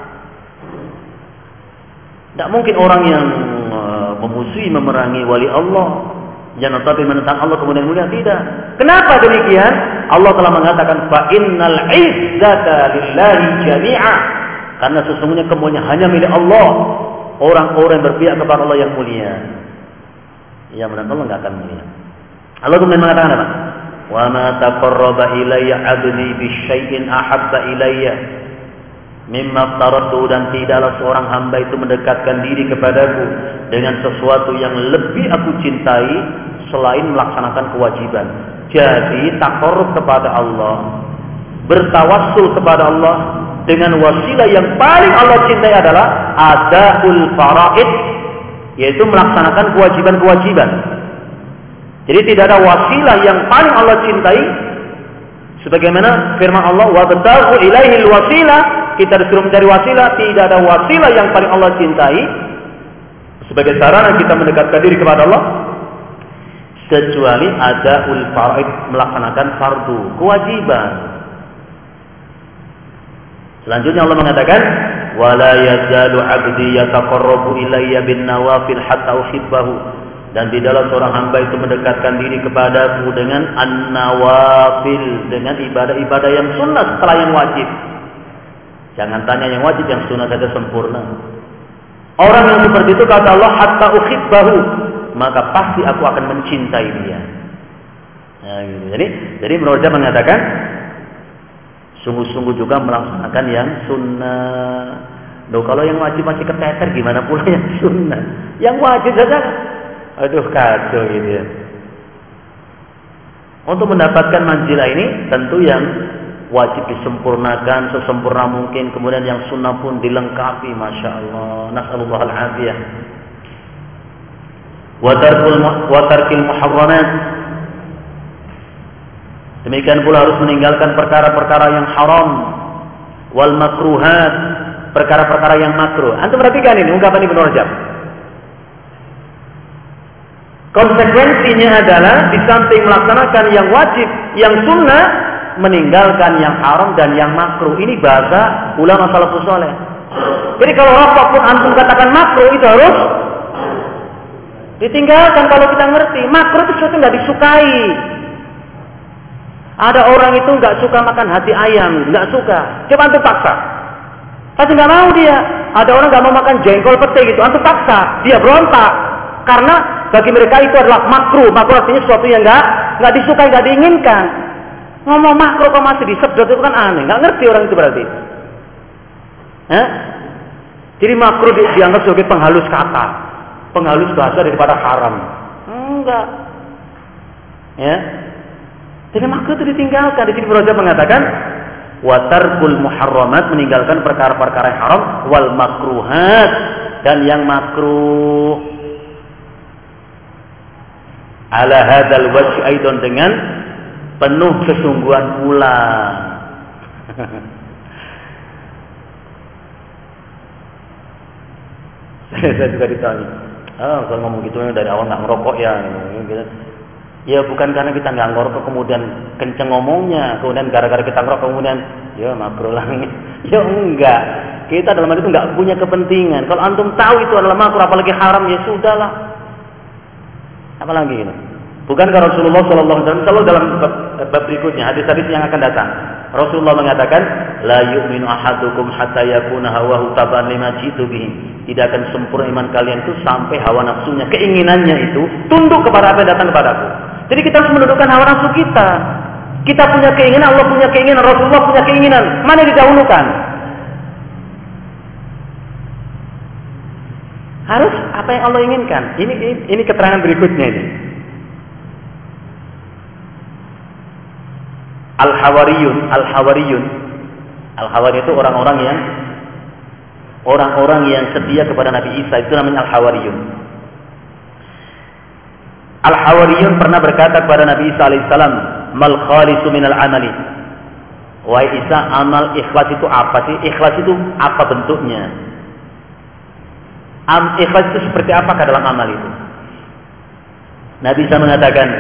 Tidak mungkin orang yang uh, memusuhi, memerangi wali Allah, yang tetapi menentang Allah kemudian mulia, tidak. Kenapa demikian? Allah telah mengatakan fa innal izzata lillahi jami'a. Karena sesungguhnya kemuliaan hanya milik Allah. Orang-orang yang berpihak kepada Allah yang mulia. Ya, menurut Allah enggak akan mulia. Allah kemudian mengatakan apa? Wa ma taqarraba ilayya 'abdi bi syai'in ahabba ilayya mimma aftaratu, dan tidaklah seorang hamba itu mendekatkan diri kepadaku dengan sesuatu yang lebih aku cintai selain melaksanakan kewajiban. Jadi taqarrub kepada Allah, bertawassul kepada Allah dengan wasilah yang paling Allah cintai adalah adaul faraid, yaitu melaksanakan kewajiban-kewajiban. Jadi tidak ada wasilah yang paling Allah cintai, sebagaimana firman Allah wabtaghu ilaihil wasilah, kita disuruh mencari wasilah. Tidak ada wasilah yang paling Allah cintai sebagai sarana kita mendekatkan diri kepada Allah kecuali adaul faraid, melaksanakan fardu, kewajiban. Selanjutnya Allah mengatakan wala yazalu 'abdi yataqarrabu ilayya bin nawafil hatta uhibbahu, dan tidaklah seorang hamba itu mendekatkan diri kepadaku dengan an-nawafil, dengan ibadah-ibadah yang sunnah setelah yang wajib. Jangan tanya yang wajib, yang sunnah saja sempurna. Orang yang seperti itu kata Allah hatta uhibbahu, maka pasti aku akan mencintai dia. Nah, gitu. Jadi, jadi menurut saya mengatakan sungguh-sungguh juga melaksanakan yang sunnah. Loh, kalau yang wajib masih keteter, gimana pula yang sunnah? Yang wajib saja, aduh kacau gitu ya. Untuk mendapatkan manzilah ini tentu yang wajib disempurnakan sesempurna mungkin, kemudian yang sunnah pun dilengkapi, masya Allah. Nasallallahu al-afiyah. Wa tarkul wa tarkil muharramat. Demikian pula harus meninggalkan perkara-perkara yang haram, wal makruhat, perkara-perkara yang makruh. Antum perhatikan ini ungkapan Ibnu Rajab. Konsekuensinya adalah di samping melaksanakan yang wajib, yang sunnah, meninggalkan yang haram dan yang makruh. Ini bahasa ulama salafus saleh. Jadi kalau apapun antum katakan makruh, itu harus ditinggalkan. Kalau kita ngerti makruh itu sesuatu nggak disukai. Ada orang itu nggak suka makan hati ayam, nggak suka. Coba antum paksa, pasti nggak mau dia. Ada orang nggak mau makan jengkol pete gitu, antum paksa, dia berontak. Karena bagi mereka itu adalah makruh. Makruh artinya sesuatu yang nggak nggak disukai, nggak diinginkan. Ngomong makruh kok masih disedot, itu kan aneh. Nggak ngerti orang itu berarti. Eh? Jadi makruh di, dianggap sebagai penghalus kata, penghalus bahasa daripada haram. Enggak. Ya. Jadi makruh itu ditinggalkan. Di sini Raja mengatakan wa tarkul muharramat, meninggalkan perkara-perkara yang haram, wal makruhat, dan yang makruh. Ala hadzal wajh aidan, dengan penuh kesungguhan pula. Saya juga ditanya, ah kalau ngomong gitu dari awal nggak ngerokok ya, gitu. Ya bukan karena kita nggak ngerokok kemudian kenceng ngomongnya, kemudian gara-gara kita ngerokok kemudian ya makruh lah. Ya enggak, kita dalam hal itu nggak punya kepentingan. Kalau antum tahu itu adalah makruh, apalagi haram, ya sudahlah. Apalagi gitu. Bukankah Rasulullah Shallallahu Alaihi Wasallam selalu dalam bab berikutnya, hadis-hadis yang akan datang, Rasulullah mengatakan, la yu'minu ahadukum hatta yakuna hawahu taban lima jitu bihi. Tidak akan sempurna iman kalian itu sampai hawa nafsunya, keinginannya itu tunduk kepada apa yang datang kepadaku. Jadi kita harus menundukkan hawa nafsu kita. Kita punya keinginan, Allah punya keinginan, Rasulullah punya keinginan. Mana yang didahulukan? Harus apa yang Allah inginkan. Ini ini, ini keterangan berikutnya ini. Al-Hawariyun, Al-Hawariyun, Al-Hawari itu orang-orang yang orang-orang yang setia kepada Nabi Isa, itu namanya Al-Hawariyun. Al-Hawariyun pernah berkata kepada Nabi Isa alaihissalam, mal khalisu minal amali. Wahai Isa, amal ikhlas itu apa sih? Ikhlas itu apa bentuknya? Am, ikhlas itu seperti apakah dalam amal itu? Nabi Isa mengatakan,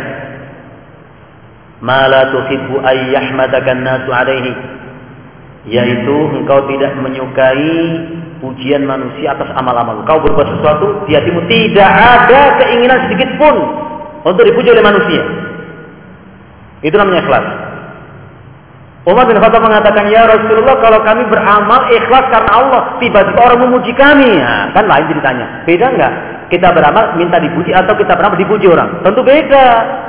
ma la tuhibbu ay yahmadaka an-nasu alaihi, yaitu engkau tidak menyukai pujian manusia atas amal-amal. Kau berbuat sesuatu di hatimu tidak ada keinginan sedikit pun untuk dipuji oleh manusia. Itu namanya ikhlas. Umar bin Khattab mengatakan, ya Rasulullah, kalau kami beramal ikhlas karena Allah, tiba-tiba orang memuji kami, nah, kan lain ceritanya. Beda enggak? Kita beramal minta dipuji atau kita beramal dipuji orang? Tentu beda.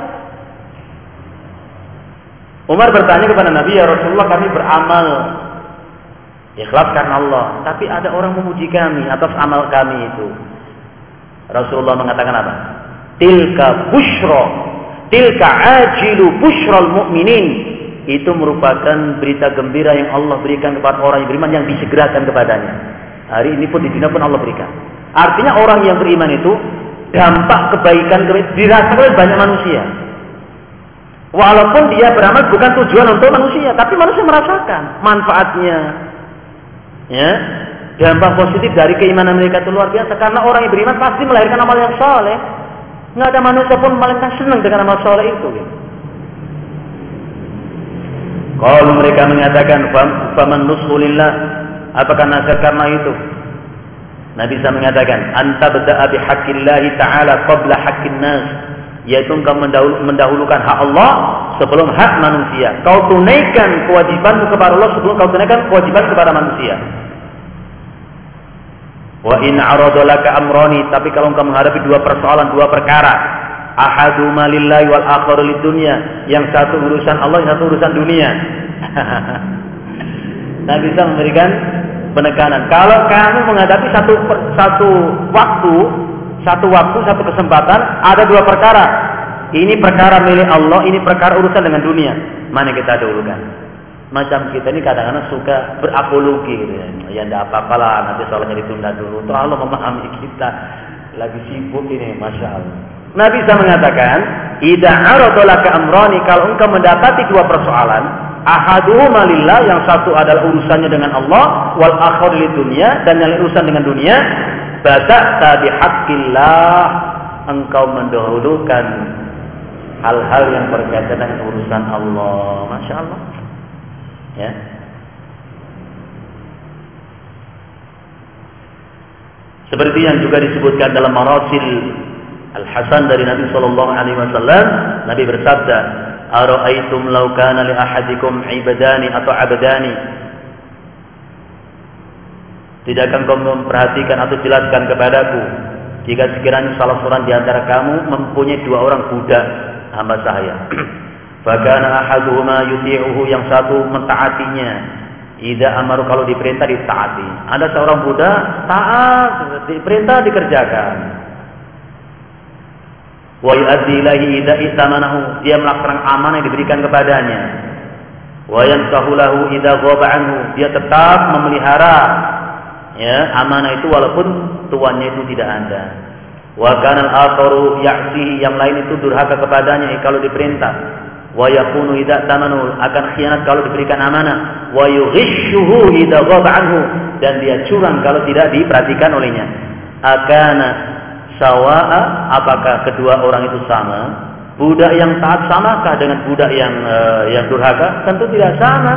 Umar bertanya kepada Nabi, ya Rasulullah, kami beramal ikhlas karena Allah, tapi ada orang memuji kami atas amal kami itu. Rasulullah mengatakan apa? Tilka busyra, tilka ajilu busyral mu'minin. Itu merupakan berita gembira yang Allah berikan kepada orang yang beriman, yang disegerakan kepadanya. Hari ini pun di dunia pun Allah berikan. Artinya orang yang beriman itu dampak kebaikan dirasakan oleh banyak manusia. Walaupun dia beramal bukan tujuan untuk manusia, tapi manusia merasakan manfaatnya. Ya, dampak positif dari keimanan mereka itu luar biasa. Karena orang yang beriman pasti melahirkan amal yang saleh. Nggak ada manusia pun paling senang dengan amal saleh itu. Gitu. Kalau mereka mengatakan, faman nusulillah, apakah nasihat karena itu? Nabi bisa mengatakan, anta bada'a bihaqqillahi ta'ala qabla haqqin nas. Yaitu engkau mendahulukan hak Allah sebelum hak manusia. Kau tunaikan kewajibanmu kepada Allah sebelum kau tunaikan kewajiban kepada manusia. Wa in aradalaka amrani, tapi kalau engkau menghadapi dua persoalan, dua perkara, ahaduma lillahi wal akharu lidunya, yang satu urusan Allah, yang satu urusan dunia. Nabi bisa memberikan penekanan. Kalau kamu menghadapi satu satu waktu, satu waktu, satu kesempatan, ada dua perkara. Ini perkara milik Allah, ini perkara urusan dengan dunia. Mana kita dahulukan? Macam kita ini kadang-kadang suka berapologi gitu ya. Ya enggak apa-apalah, nanti soalnya ditunda dulu. Tuh Allah memahami kita. Lagi sibuk ini, Masya Allah. Nabi bisa mengatakan, idza aradalaka amrani, kalau engkau mendapati dua persoalan, ahaduhuma lillah, yang satu adalah urusannya dengan Allah, wal akhar lidunya, dan yang urusan dengan dunia, bada'ta bihaqqillah, engkau mendahulukan hal-hal yang berkaitan dengan urusan Allah. Masya Allah. Ya. Seperti yang juga disebutkan dalam marasil Al-Hasan dari Nabi sallallahu alaihi wasallam, Nabi bersabda, "Ara'aitum law kana li ahadikum ibadani atau abdani?" Tidakkah kau memperhatikan atau jelaskan kepadaku, jika sekiranya salah seorang di antara kamu mempunyai dua orang budak hamba sahaya. Fakana ahaduhuma yuti'uhu, yang satu mentaatinya. Idza amaru, kalau diperintah ditaati. Ada seorang budak taat, diperintah dikerjakan. Wa yu'addi ilaihi idza itamanahu, dia melaksanakan amanah yang diberikan kepadanya. Wa yansahu lahu idza ghaba anhu, dia tetap memelihara ya amanah itu walaupun tuannya itu tidak ada. Wa kana al-akharu ya'sihi, yang lain itu durhaka kepadanya kalau diperintah. Wa yakunu idza tamanu, akan khianat kalau diberikan amanah. Wa yughishuhu idza ghaba anhu, dan dia curang kalau tidak diperhatikan olehnya. Akana sawa'a, apakah kedua orang itu sama? Budak yang taat samakah dengan budak yang uh, yang durhaka? Tentu tidak sama.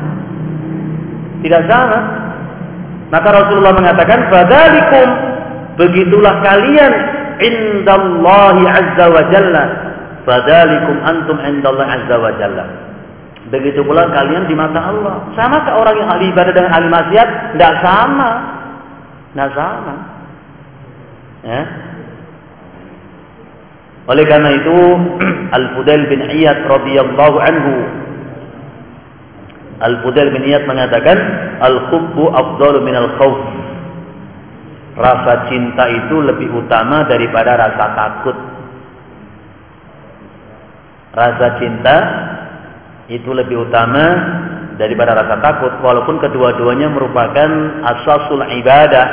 Tidak sama. Maka Rasulullah mengatakan, "Fadzalikum", begitulah kalian indallahi azza wa jalla. Fadzalikum antum indallahi azza wa jalla. Begitu pula kalian di mata Allah. Samakah orang yang ahli ibadah dengan ahli maksiat? Tidak sama. Tidak sama. Ya. Oleh karena itu Al-Fudail bin Iyad radhiyallahu anhu, Al-Fudail bin Iyad mengatakan, al-hubbu afdalu minal khauf. Rasa cinta itu lebih utama daripada rasa takut. Rasa cinta itu lebih utama daripada rasa takut, walaupun kedua-duanya merupakan asasul ibadah.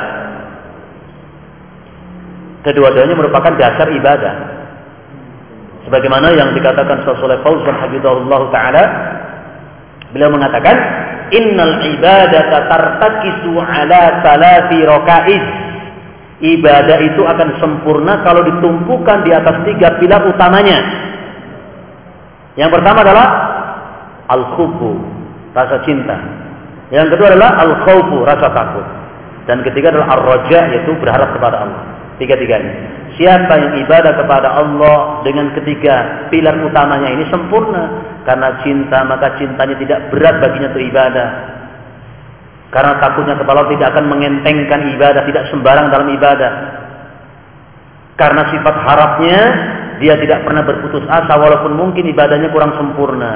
Kedua-duanya merupakan dasar ibadah. Sebagaimana yang dikatakan Syekh Fauzan hafizahullah taala, beliau mengatakan, innal ibadata tartakisu ala salati raka'iz. Ibadah itu akan sempurna kalau ditumpukan di atas tiga pilar utamanya. Yang pertama adalah al-khubbu, rasa cinta. Yang kedua adalah al-khawfu, rasa takut. Dan ketiga adalah ar-raja, yaitu berharap kepada Allah. Tiga-tiganya. Siapa yang ibadah kepada Allah dengan ketiga pilar utamanya ini sempurna. Karena cinta, maka cintanya tidak berat baginya untuk ibadah. Karena takutnya kepada Allah tidak akan mengentengkan ibadah, tidak sembarang dalam ibadah. Karena sifat harapnya, dia tidak pernah berputus asa walaupun mungkin ibadahnya kurang sempurna.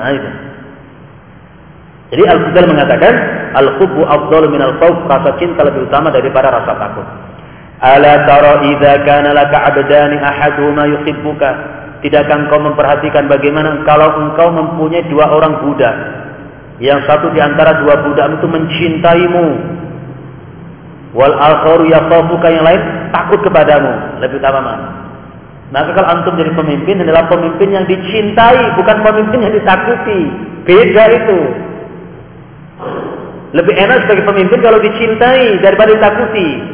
Jadi Al-Fudail mengatakan, al-hubbu afdalu minal khawf, rasa cinta lebih utama daripada rasa takut. Ala tara idza kana laka 'abdani ahaduhuma yuhibbuka. Tidakkah engkau memperhatikan bagaimana kalau engkau mempunyai dua orang budak, yang satu di antara dua budak itu mencintaimu, wal akharu yakhafuka, yang lain takut kepadamu, lebih utama mana? Maka kalau antum jadi pemimpin adalah pemimpin yang dicintai, bukan pemimpin yang ditakuti. Beda itu. Lebih enak sebagai pemimpin kalau dicintai daripada ditakuti.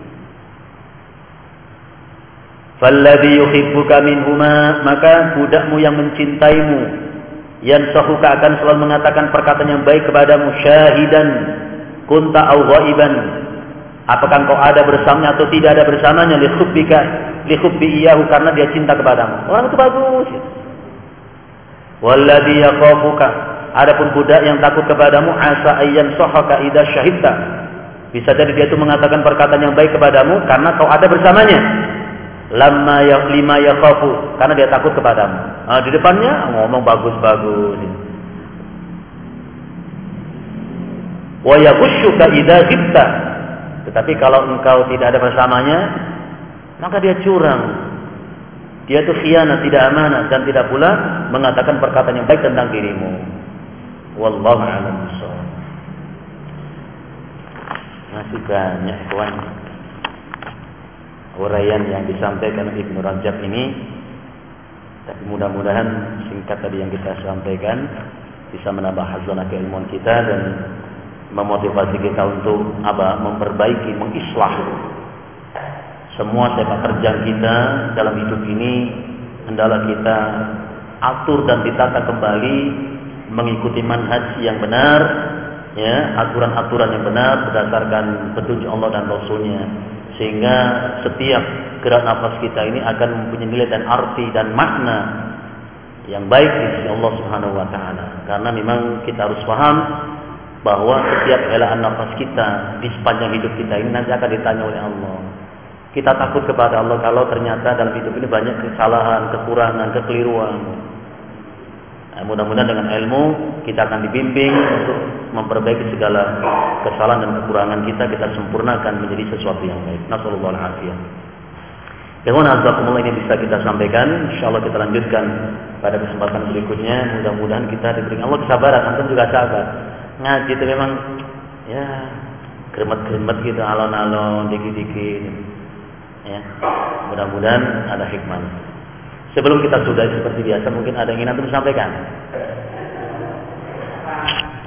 Falladhi yuhibbuka minhuma, maka budakmu yang mencintaimu, yansahuka, akan selalu mengatakan perkataan yang baik kepadamu, syahidan kunta aw ghaiban, apakah engkau ada bersamanya atau tidak ada bersamanya, li hubbika li hubbi iyahu, karena dia cinta kepadamu. Orang itu bagus. Walladhi yakhafuka, adapun budak yang takut kepadamu, asa ayyan sahaka idza syahidta, bisa jadi dia itu mengatakan perkataan yang baik kepadamu karena kau ada bersamanya. Lama ya lima yakhafu, karena dia takut kepadamu. Nah, di depannya ngomong bagus-bagus. Wa yaghushuka idza ghibta, tetapi kalau engkau tidak ada bersamanya, maka dia curang. Dia itu khianat, tidak amanah, dan tidak pula mengatakan perkataan yang baik tentang dirimu. Wallahu a'lam bishawab. Masih banyak kawan uraian yang disampaikan Ibnu Rajab ini, tapi mudah-mudahan singkat tadi yang kita sampaikan bisa menambah hazanah keilmuan kita dan memotivasi kita untuk apa? Memperbaiki, mengislah semua sepak terjang kita dalam hidup ini. Hendaklah kita atur dan ditata kembali mengikuti manhaj yang benar, ya, aturan-aturan yang benar berdasarkan petunjuk Allah dan Rasulnya. Sehingga setiap gerak nafas kita ini akan mempunyai nilai dan arti dan makna yang baik di sisi Allah Subhanahu wa taala. Karena memang kita harus paham bahwa setiap helaan nafas kita di sepanjang hidup kita ini nanti akan ditanya oleh Allah. Kita takut kepada Allah kalau ternyata dalam hidup ini banyak kesalahan, kekurangan, kekeliruan. Nah, mudah-mudahan dengan ilmu kita akan dibimbing untuk memperbaiki segala kesalahan dan kekurangan kita, kita sempurnakan menjadi sesuatu yang baik. Nasallallahu alaihi wasallam. Bagaimana azakumullah ini bisa kita sampaikan? Insyaallah kita lanjutkan pada kesempatan berikutnya. Mudah-mudahan kita diberi Allah kesabaran, antum juga sabar. Ngaji itu memang ya kremet-kremet gitu, alon-alon, dikit-dikit. Ya. Mudah-mudahan ada hikmah. Sebelum kita sudah seperti biasa, mungkin ada yang ingin antum sampaikan.